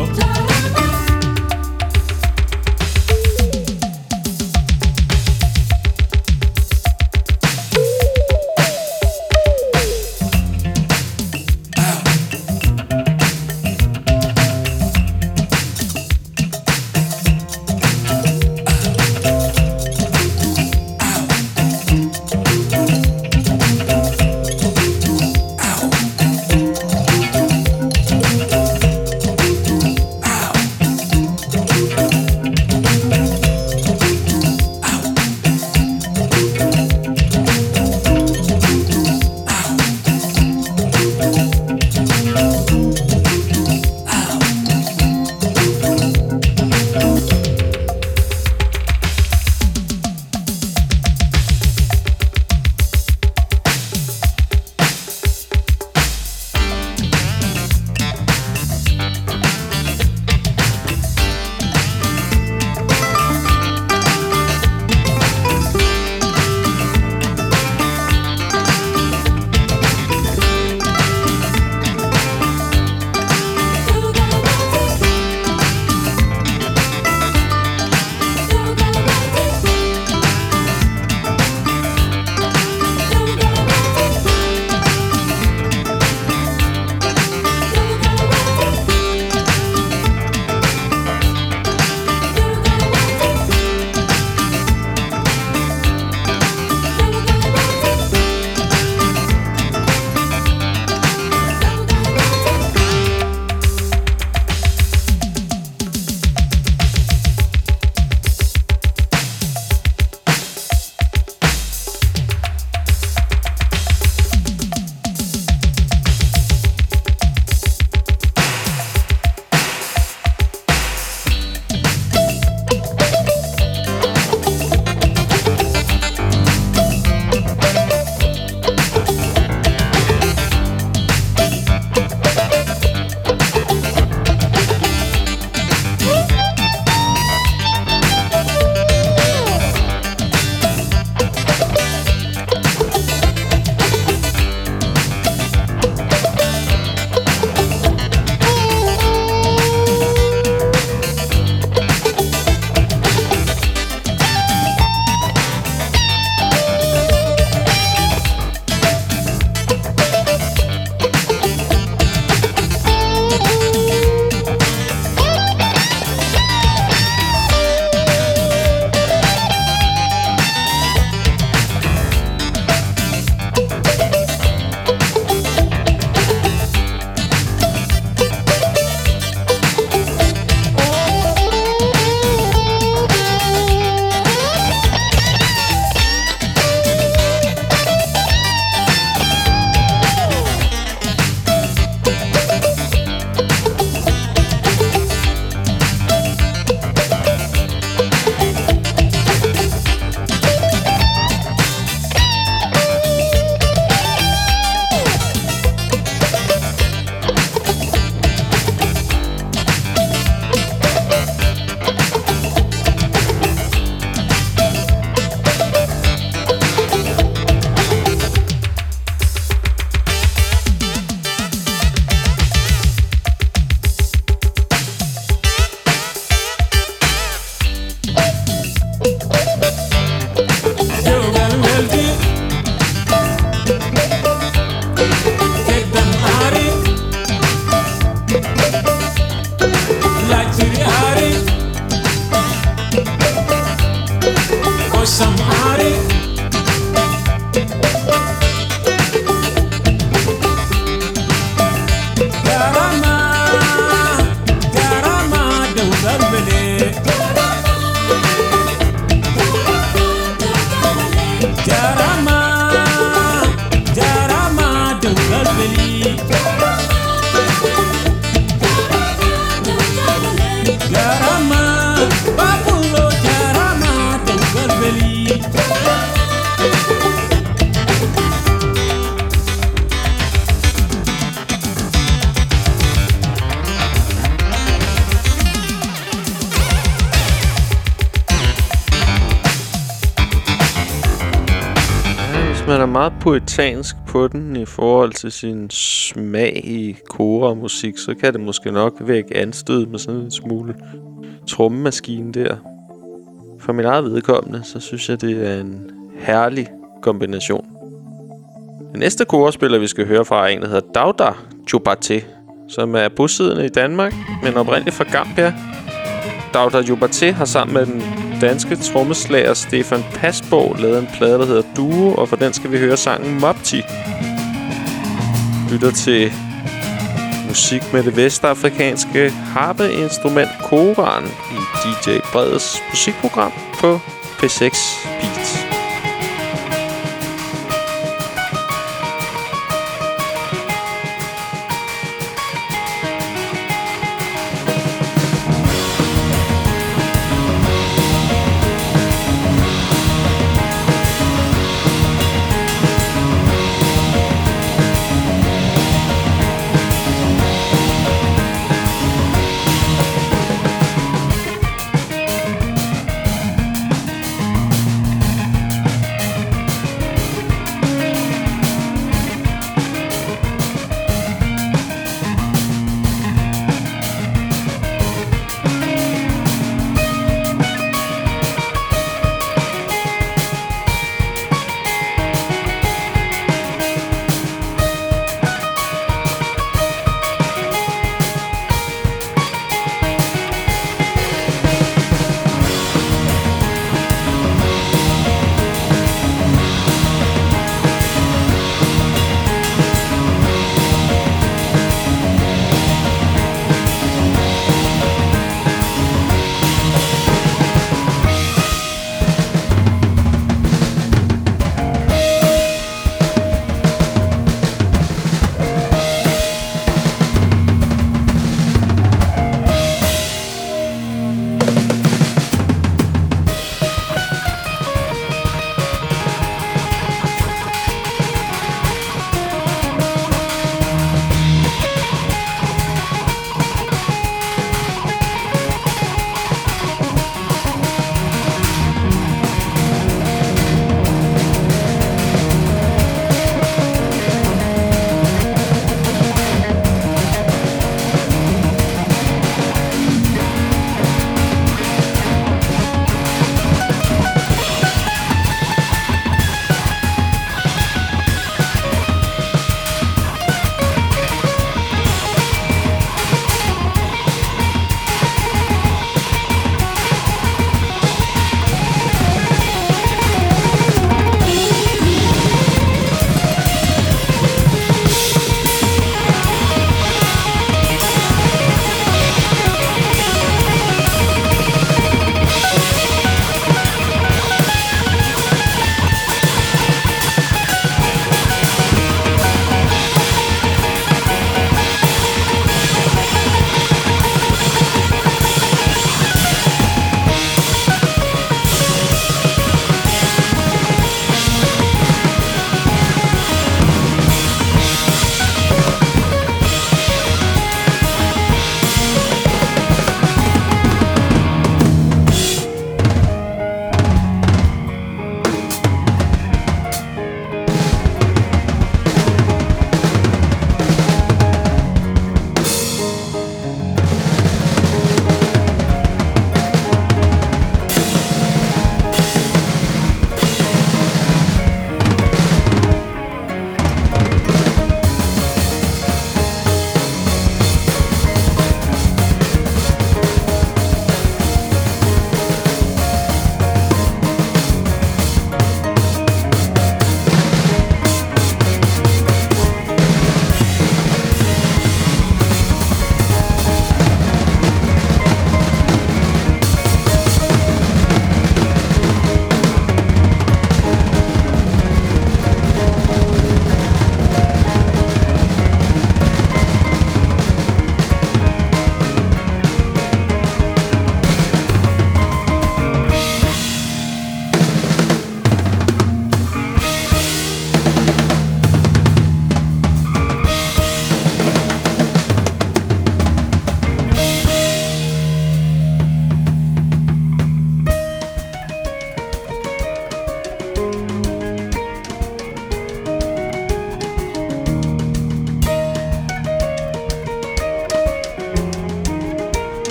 Man er meget poetansk på den i forhold til sin smag i kora og musik, så kan det måske nok vække anstød med sådan en smule trommemaskine der. For mit eget vedkommende, så synes jeg, det er en herlig kombination. Den næste korespiller, vi skal høre fra, er en, der hedder Dauda Jubate, som er bosiddende i Danmark, men oprindeligt fra Gambia. Dauda Jubate har sammen med den danske trommeslager Stefan Pasborg lavet en plade, der hedder Duo, og for den skal vi høre sangen Mopti. Lytter til musik med det vestafrikanske harpeinstrument koran i D J Breds musikprogram på P seks Beat.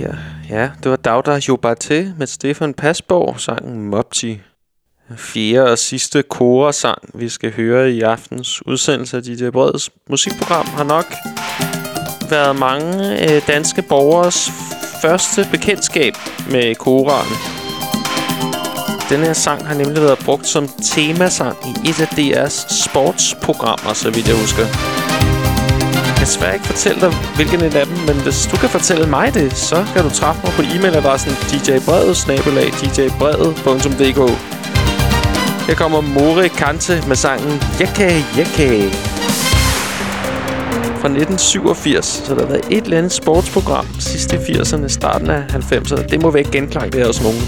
her. Ja, det var Dagda Jobaté med Stefan Pasborg, sangen Mopti. Fjerde og sidste koresang, vi skal høre i aftens udsendelse af D J Breds musikprogram, har nok været mange øh, danske borgers første bekendtskab med koraen. Denne her sang har nemlig været brugt som temasang i et af D R's sportsprogrammer, så vidt jeg husker. Jeg kan desværre ikke fortælle dig, hvilken af dem, men hvis du kan fortælle mig det, så kan du træffe mig på e-mailadressen d j brevet snabel-a d j brevet punktum d k. Her kommer Mori Kante med sangen Jekka Jekka fra nitten syvogfirs. Så der har været et eller andet sportsprogram sidst i firserne, starten af halvfemserne. Det må vække genklang der hos nogen.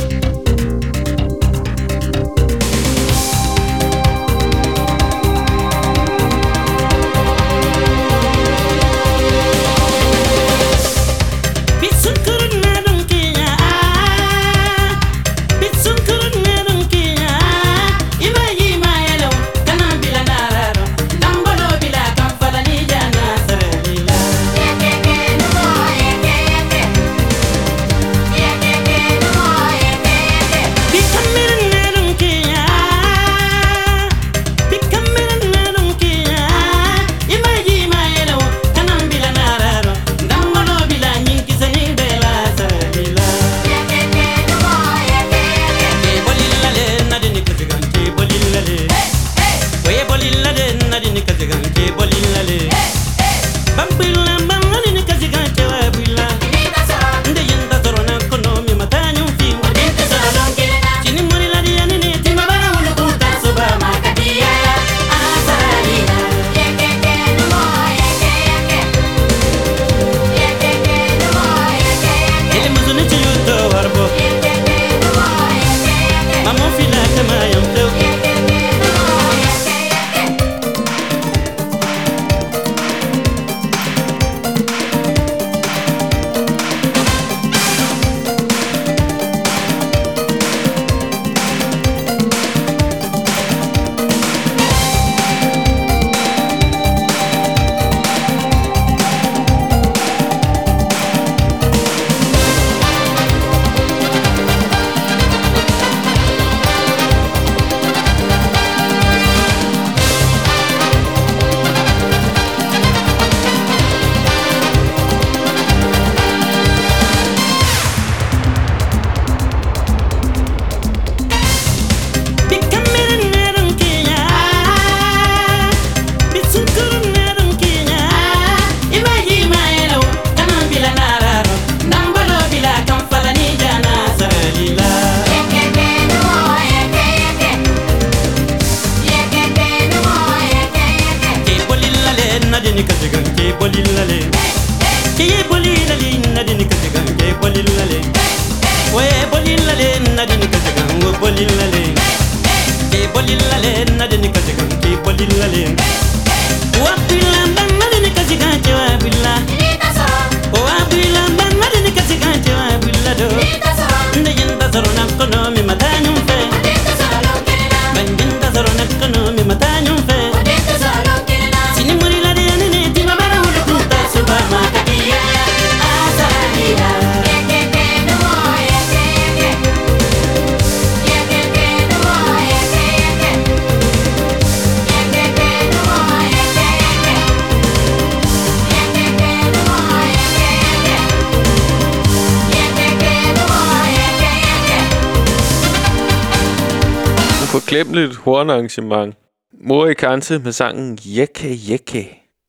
Glemmeligt hornarrangement. Mori Kante med sangen Jekka Jekka.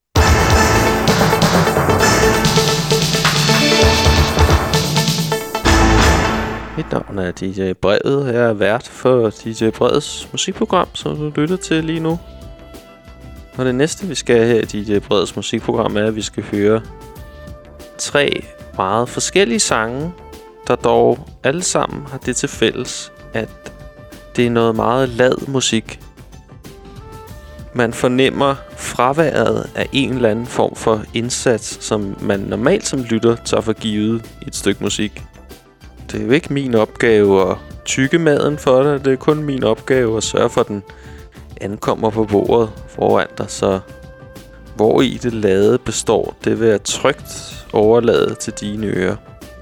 Mit navn er D J Brevet. Jeg er vært for D J Breds musikprogram, som du lytter til lige nu. Og det næste, vi skal her i D J Breds musikprogram, er, at vi skal høre tre meget forskellige sange, der dog alle sammen har det til fælles, at det er noget meget lad musik. Man fornemmer fraværet af en eller anden form for indsats, som man normalt som lytter tager for givet i et stykke musik. Det er jo ikke min opgave at tygge maden for dig. Det er kun min opgave at sørge for, at den ankommer på bordet foran dig. Så hvor i det lade består, det vil jeg trygt overlade til dine ører.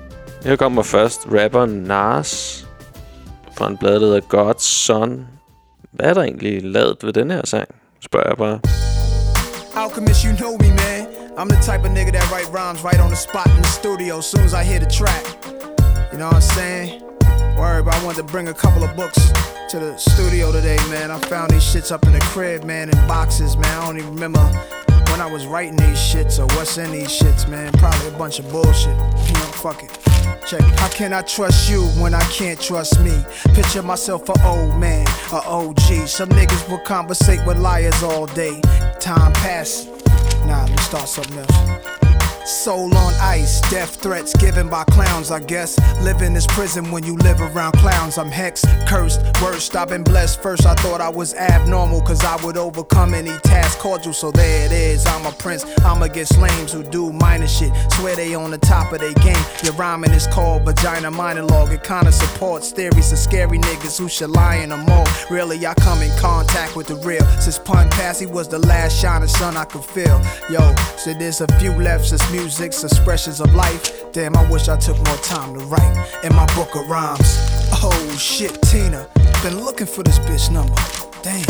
Her kommer først rapperen Nas fra en blad, der hedder God's Son. Hvad er der egentlig lavet ved den her sang? Spørger jeg bare. Alchemist, you know me, man. I'm the type of nigga that write rhymes right on the spot in the studio as soon as I hear the track. You know what I'm saying? Word, but I wanted to bring a couple of books to the studio today, man. I found these shits up in the crib, man, in boxes, man. I don't even remember when I was writing these shits or what's in these shits, man. Probably a bunch of bullshit. You know, fuck it. Check it. How can I trust you when I can't trust me? Picture myself a old man, a O G. Some niggas will conversate with liars all day. Time passes. Nah, let's start something else. Soul on ice, death threats given by clowns, I guess. Living is prison when you live around clowns. I'm hexed, cursed, worst, I've been blessed. First I thought I was abnormal, cause I would overcome any task cordial. So there it is, I'm a prince, I'm against lames who do minor shit. Swear they on the top of their game. Your rhyming is called vagina monologue. It kinda supports theories of scary niggas who should lie in the mall. Really, I come in contact with the real. Since Pun Passy was the last shining sun I could feel. Yo, so there's a few left since music's expressions of life. Damn, I wish I took more time to write in my book of rhymes. Oh shit, Tina, been looking for this bitch number. Damn.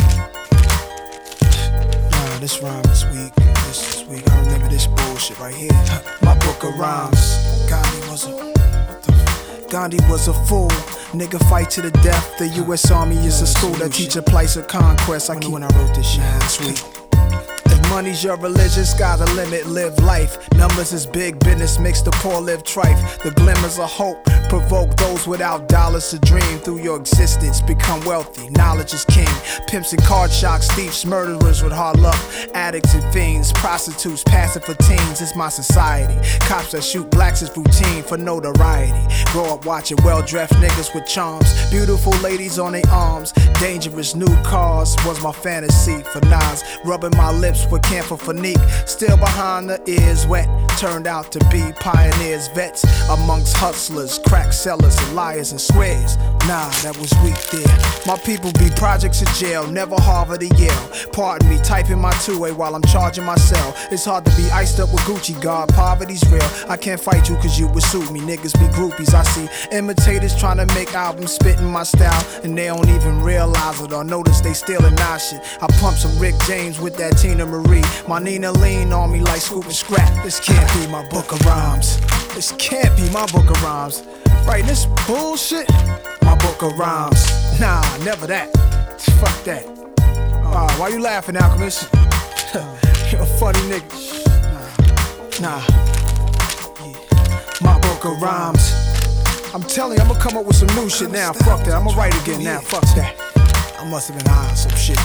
Nah, this rhyme is weak. This is weak. I remember this bullshit right here. My book of rhymes. Gandhi was a what the f- Gandhi was a fool. Nigga fight to the death. The U S Army is a school that teach a place of conquest. I keep when I wrote this shit. Nah, sweet. Money's your religion, sky's the limit, live life. Numbers is big business, makes the poor live trife. The glimmers of hope provoke those without dollars to dream. Through your existence, become wealthy, knowledge is king. Pimps and card sharks, thieves, murderers with hard luck. Addicts and fiends, prostitutes, passive for teens. It's my society. Cops that shoot blacks is routine for notoriety. Grow up watching well-dressed niggas with charms. Beautiful ladies on their arms. Dangerous new cars was my fantasy for Nas. Rubbing my lips with camphor for Neek. Still behind the ears wet. Turned out to be pioneers, vets amongst hustlers, crack sellers and liars and squares. Nah, that was weak there. My people be projects in jail, never Harvard or Yale. Pardon me, typing my two-way while I'm charging my cell. It's hard to be iced up with Gucci God, poverty's real. I can't fight you cause you would sue me. Niggas be groupies, I see imitators trying to make albums spitting my style. And they don't even realize it or notice they stealing our shit. I pump some Rick James with that Tina Marie. My Nina lean on me like Scoop and Scrap. This can't be my book of rhymes. This can't be my book of rhymes. Right, this bullshit? My book of rhymes. Nah, never that. Fuck that. Uh, why you laughing, Alchemist? You're a funny nigga. Nah. Nah. Yeah. My book of rhymes. I'm telling you, I'm gonna come up with some new shit now. Fuck that. I'm gonna write again now. Fuck that. I must have been high on some shit.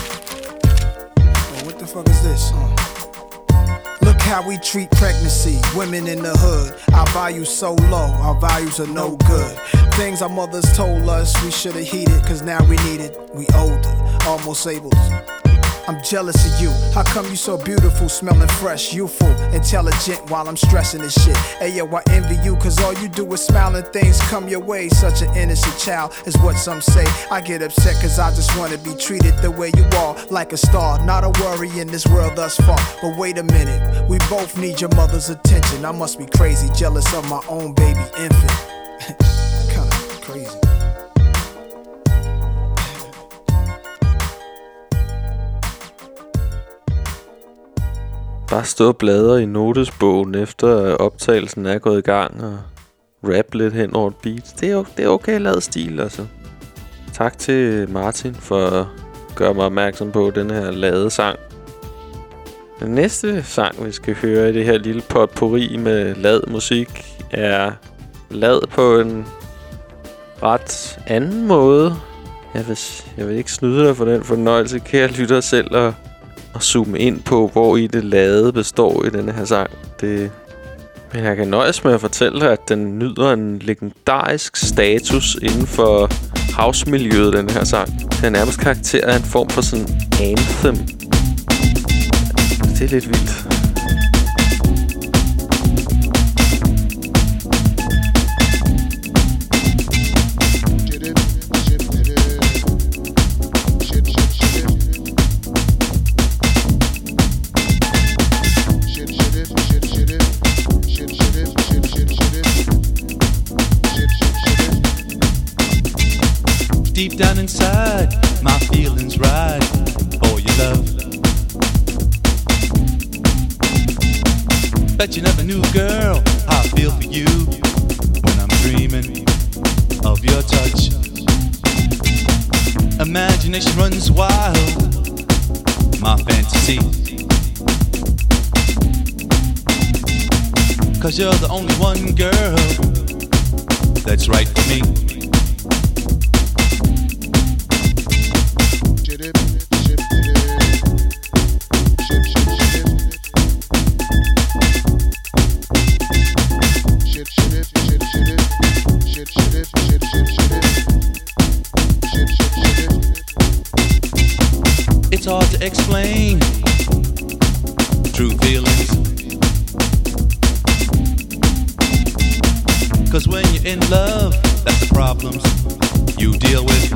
Oh, what the fuck is this? Uh. Look how we treat pregnancy, women in the hood. Our values so low, our values are no good. Things our mothers told us we should've heeded, cause now we need it. We older, almost able to. I'm jealous of you. How come you so beautiful, smelling fresh, youthful, intelligent while I'm stressing this shit? Hey yo, I envy you cause all you do is smile and things come your way. Such an innocent child is what some say. I get upset cause I just wanna be treated the way you are, like a star. Not a worry in this world thus far. But wait a minute, we both need your mother's attention. I must be crazy, jealous of my own baby infant. Kinda crazy. Bare stå og bladre i notesbogen efter optagelsen er gået i gang og rap lidt hen over et beat. Det er, det er okay lavet stil, altså. Tak til Martin for at gøre mig opmærksom på den her lade sang. Den næste sang, vi skal høre i det her lille potpourri med lad musik, er lad på en ret anden måde. Jeg vil, jeg vil ikke snyde dig for den fornøjelse, kære lytter selv, og og zoome ind på, hvor i det lade består i denne her sang. Det... Men jeg kan nøjes med at fortælle dig, at den nyder en legendarisk status inden for house-miljøet, den her sang. Det er nærmest karakter af en form for sådan anthem. Det er lidt vildt. Deep down inside, my feelings right for your love. Bet you never knew, girl, how I feel for you when I'm dreaming of your touch. Imagination runs wild, my fantasy. Cause you're the only one, girl, that's right for me. It's hard to explain true feelings, cause when you're in love, that's the problems you deal with.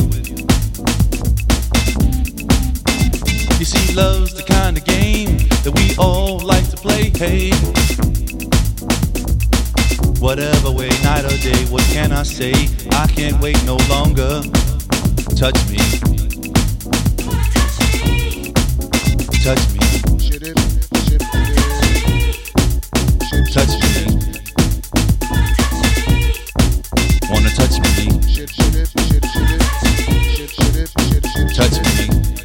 You see, love's the kind of game that we all like to play. Hey, whatever way, night or day, what can I say? I can't wait no longer. Touch me. Touch me. Touch me. Wanna touch me? Touch me.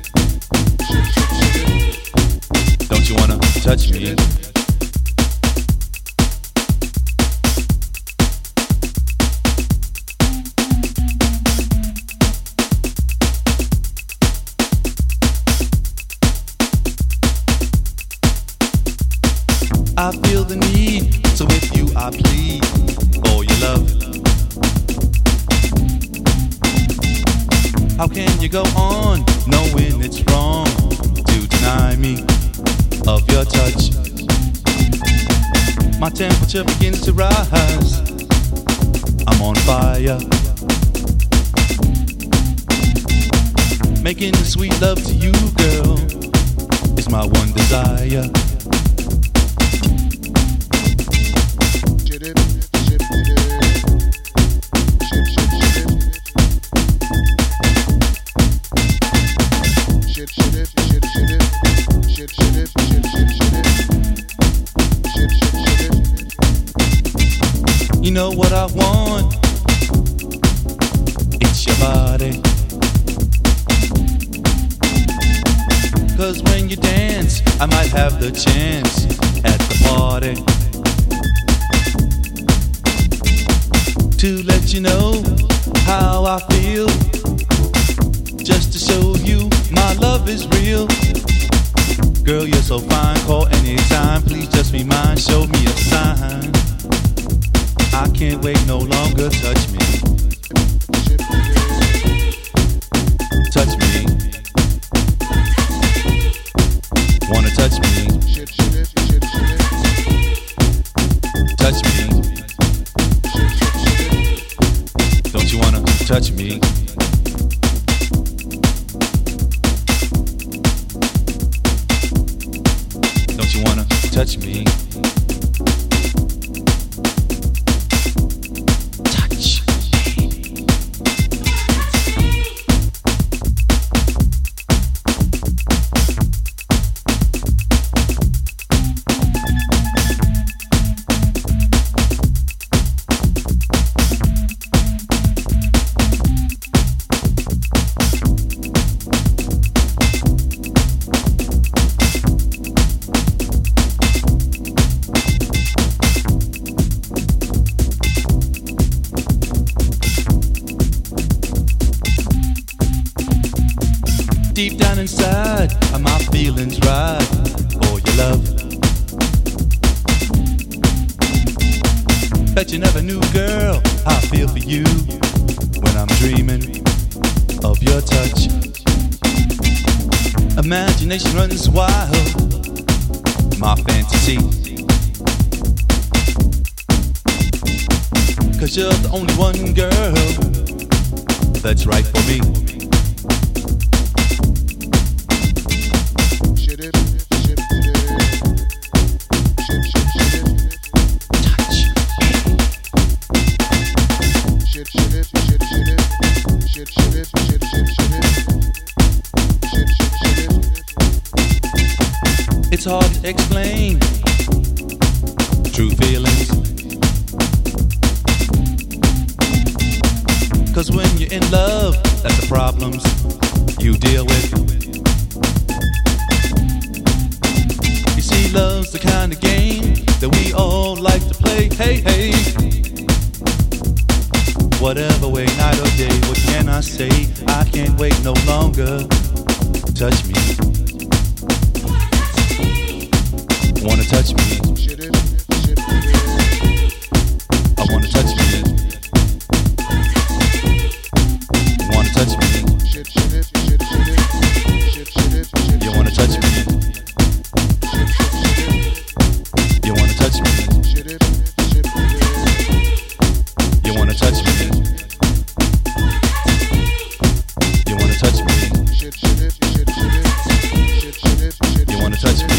Don't you wanna touch me? I feel the need, so with you I plead for your love. How can you go on knowing it's wrong to deny me of your touch? My temperature begins to rise, I'm on fire. Making the sweet love to you, girl, is my one desire. You know what I want? It's your body. Cause when you dance, I might have the chance at the party to let you know how I feel, just to show you my love is real. Girl, you're so fine, call anytime. Please just be mine, show me a sign. I can't wait no longer, touch me. Touch me. Wanna touch me? Touch me. Don't you wanna touch me? Don't you wanna touch me? Deep down inside, are my feelings right for your love? Bet you never knew, girl, how I feel for you when I'm dreaming of your touch. Imagination runs wild, my fantasy. Cause you're the only one, girl, that's right for me. Shit, shit, shit, shit, shit, shit, shit, shit, shit. hard to explain true feelings. Cause when you're in love, that's the problems you deal with. You see, love's the kind of game that we all like to play. Hey, hey. Whatever way, night or day, what can I say? I can't wait no longer. Touch me. Wanna touch me? I wanna touch me. Wanna touch me? You wanna touch me? You wanna touch me? You wanna touch me? You wanna touch me? You wanna touch me?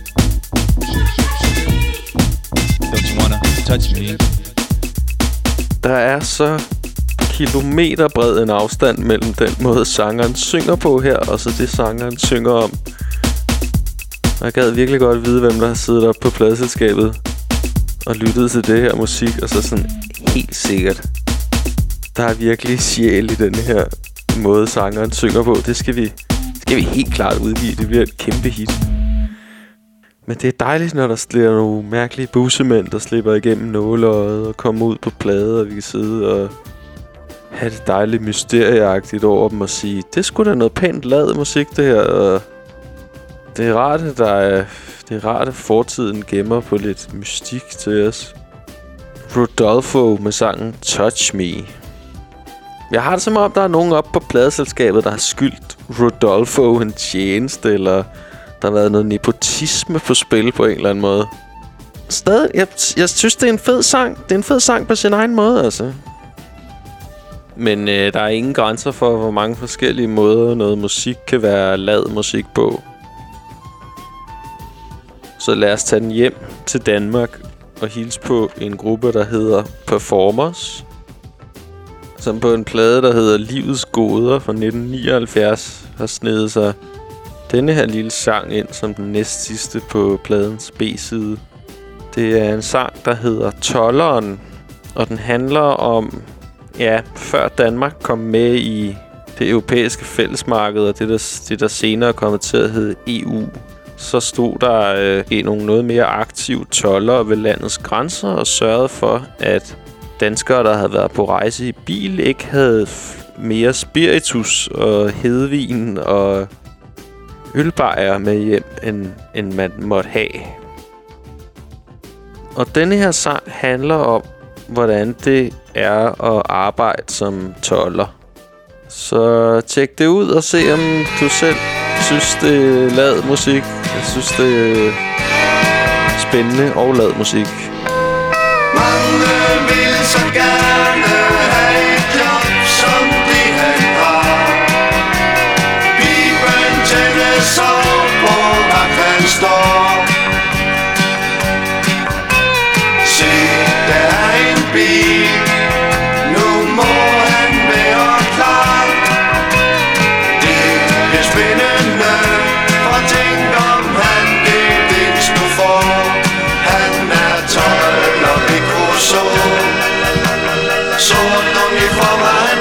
Don't you wanna touch me? Der er så kilometerbred en afstand mellem den måde, sangeren synger på her, og så det, sangeren synger om. Jeg gad virkelig godt vide, hvem der har siddet op på pladeselskabet og lyttet til det her musik, og så sådan helt sikkert. Der er virkelig sjæl i den her måde, sangeren synger på. Det skal vi, skal vi helt klart udgive. Det bliver et kæmpe hit. Men det er dejligt, når der slipper nogle mærkelige bussemænd, der slipper igennem nåleøjet og kommer ud på plade, og vi kan sidde og have det dejligt mysterieagtigt over dem og sige, det er sgu da noget pænt lavet musik, det her. Og det er rart, at der er, det er rart, at fortiden gemmer på lidt mystik til os. Rodolfo med sangen Touch Me. Jeg har det som om, der er nogen oppe på pladeselskabet, der har skyldt Rodolfo en tjeneste, eller der har været noget nepotisme på spil på en eller anden måde. Stadig, jeg, jeg synes, det er en fed sang. Det er en fed sang på sin egen måde, altså. Men øh, der er ingen grænser for, hvor mange forskellige måder noget musik kan være lavet musik på. Så lad os tage den hjem til Danmark og hilse på en gruppe, der hedder Performers. Som på en plade, der hedder Livets Goder fra nitten nioghalvfjerds, har snedet sig denne her lille sang ind som den næst sidste på pladens B-side. Det er en sang, der hedder Tolderen, og den handler om, ja, før Danmark kom med i det europæiske fællesmarked, og det der, det der senere kom til at hedde E U, så stod der øh, nogle noget mere aktive toldere ved landets grænser og sørgede for, at danskere, der havde været på rejse i bil, ikke havde mere spiritus og hedvin og ølbajer med hjem, end, end man måtte have. Og denne her sang handler om, hvordan det er at arbejde som tolder. Så tjek det ud og se, om du selv synes, det er lad musik. Jeg synes, det er spændende og lad musik. Mange vil så gerne have et job, som det han har. Bibelen tændes op på, at han står. Se, der er en bil. Nu må han være klar. Det bliver spændende, for tænk om han det vinst nu får. Han er tolv og Picasso. Sort uniform, han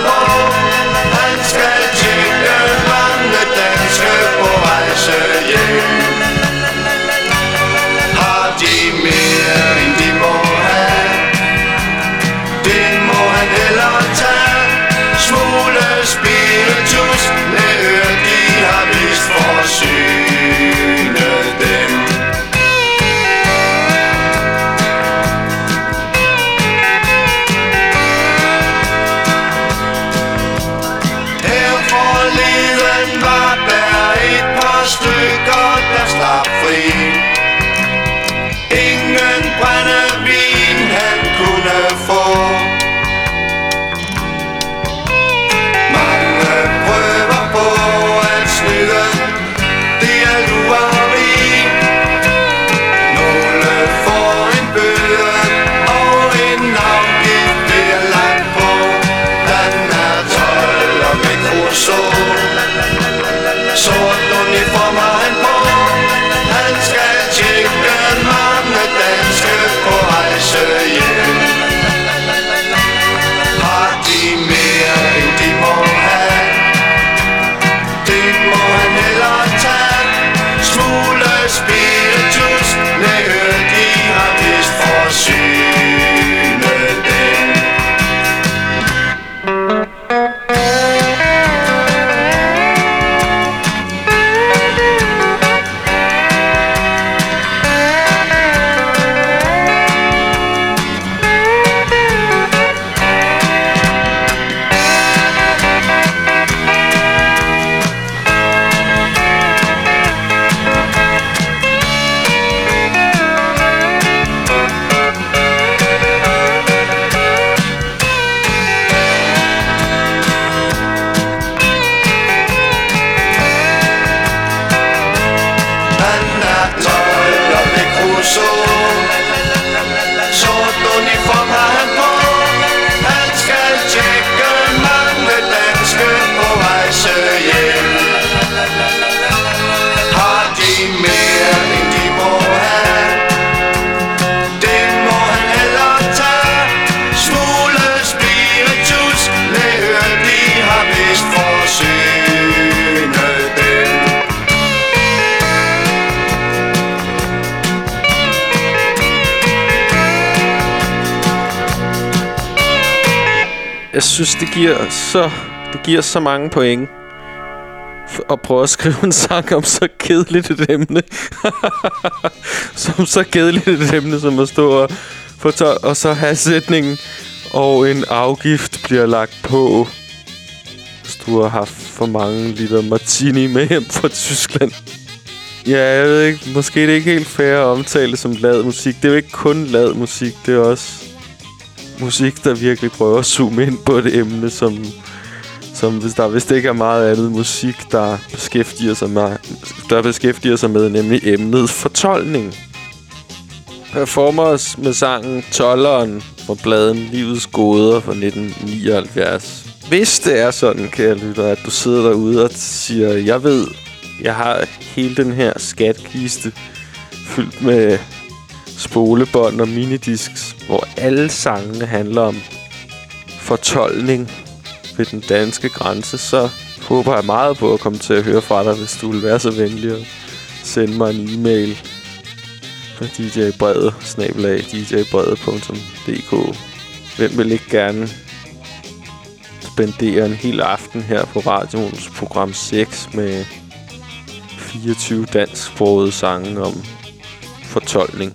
Jeg synes, det giver så, det giver så mange point at prøve at skrive en sang om så kedeligt et emne. som så kedeligt et emne, som at stå og, fortol- og så have sætningen, og en afgift bliver lagt på, hvis du har haft for mange liter martini med hjem fra Tyskland. Ja, jeg ved ikke. Måske det er ikke helt fair at omtale det som lad musik. Det er jo ikke kun lad musik. Det er også musik, der virkelig prøver at zoome ind på et emne, som, som hvis der vist ikke er meget andet musik, der beskæftiger sig med, der beskæftiger sig med nemlig emnet fortolkning. Performers med sangen Tolderen fra pladen Livets Goder fra nitten nioghalvfjerds. Hvis det er sådan, kære lytter, at du sidder derude og siger, jeg ved, jeg har hele den her skatkiste fyldt med spolebånd og minidisks, hvor alle sangene handler om fortolkning ved den danske grænse, så håber jeg meget på at komme til at høre fra dig, hvis du vil være så venlig at sende mig en e-mail på d j brede snabel-a d j brede punktum d k. Hvem vil ikke gerne spendere en hel aften her på radioens program seks med fireogtyve dansksprogede sange om fortolkning.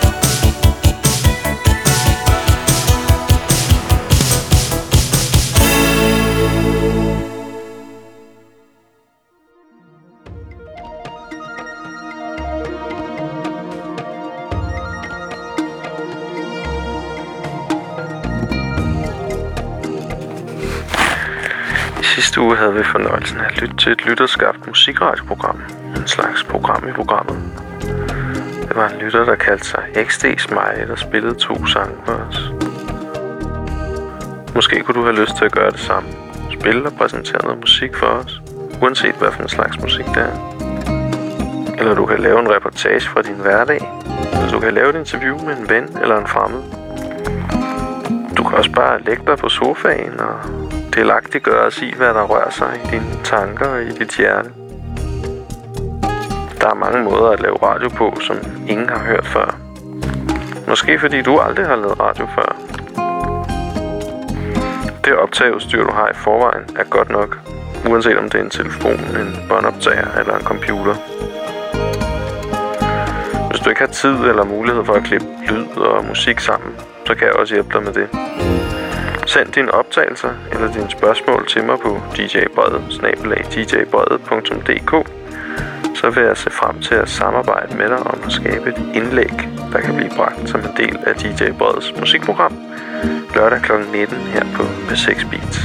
Sidste uge havde vi fornøjelsen af at lytte til et lytterskabt musikradioprogram. En slags program i programmet. Det var en lytter, der kaldte sig X D Smiley, der spillede to sange for os. Måske kunne du have lyst til at gøre det samme. Spille og præsentere noget musik for os. Uanset hvad for en slags musik det er. Eller du kan lave en reportage fra din hverdag. Eller du kan lave et interview med en ven eller en fremmed. Du kan også bare lægge dig på sofaen og delagtiggøre os i, hvad der rører sig i dine tanker og i dit hjerte. Der er mange måder at lave radio på, som ingen har hørt før. Måske fordi du aldrig har lavet radio før. Det optageudstyr, du har i forvejen, er godt nok. Uanset om det er en telefon, en båndoptager eller en computer. Hvis du ikke har tid eller mulighed for at klippe lyd og musik sammen, så kan jeg også hjælpe dig med det. Send dine optagelser eller dine spørgsmål til mig på d j brede snabel-a d j brede punktum d k. Så vil jeg se frem til at samarbejde med dig om at skabe et indlæg, der kan blive bragt som en del af D J Breds musikprogram lørdag klokken nitten her på P seks Beats.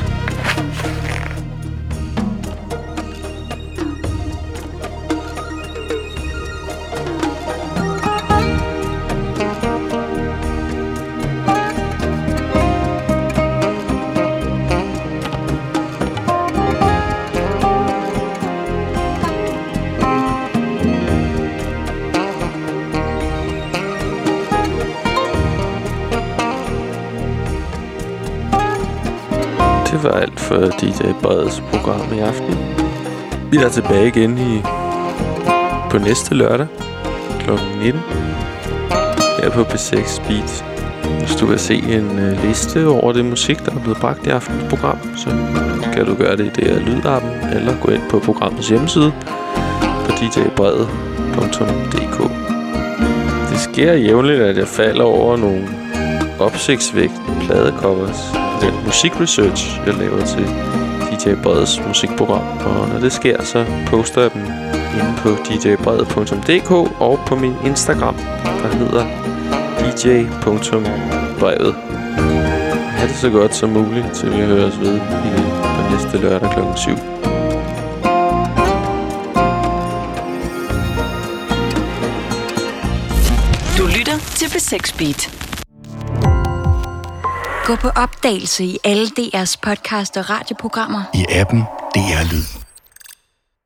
Det var alt for D J Breds program i aften. Vi er tilbage igen i på næste lørdag klokken nitten her på P seks Beats. Hvis du vil se en uh, liste over det musik, der er blevet bragt i aftens program, så kan du gøre det i D R Lydappen eller gå ind på programmets hjemmeside på d j brede punktum d k. Det sker jævnligt, at jeg falder over nogle opsigtsvækkende pladecovers. Den musikresearch, jeg laver til D J Breds musikprogram. Og når det sker, så poster jeg dem inde på d j brede punktum d k og på min Instagram, der hedder d j punktum brevet. Ha' det så godt som muligt, til vi høres ved igen på næste lørdag klokken syv. Du lytter til P seks Beat. Gå på opdagelse i alle D R's podcast og radioprogrammer. I appen D R Lyd.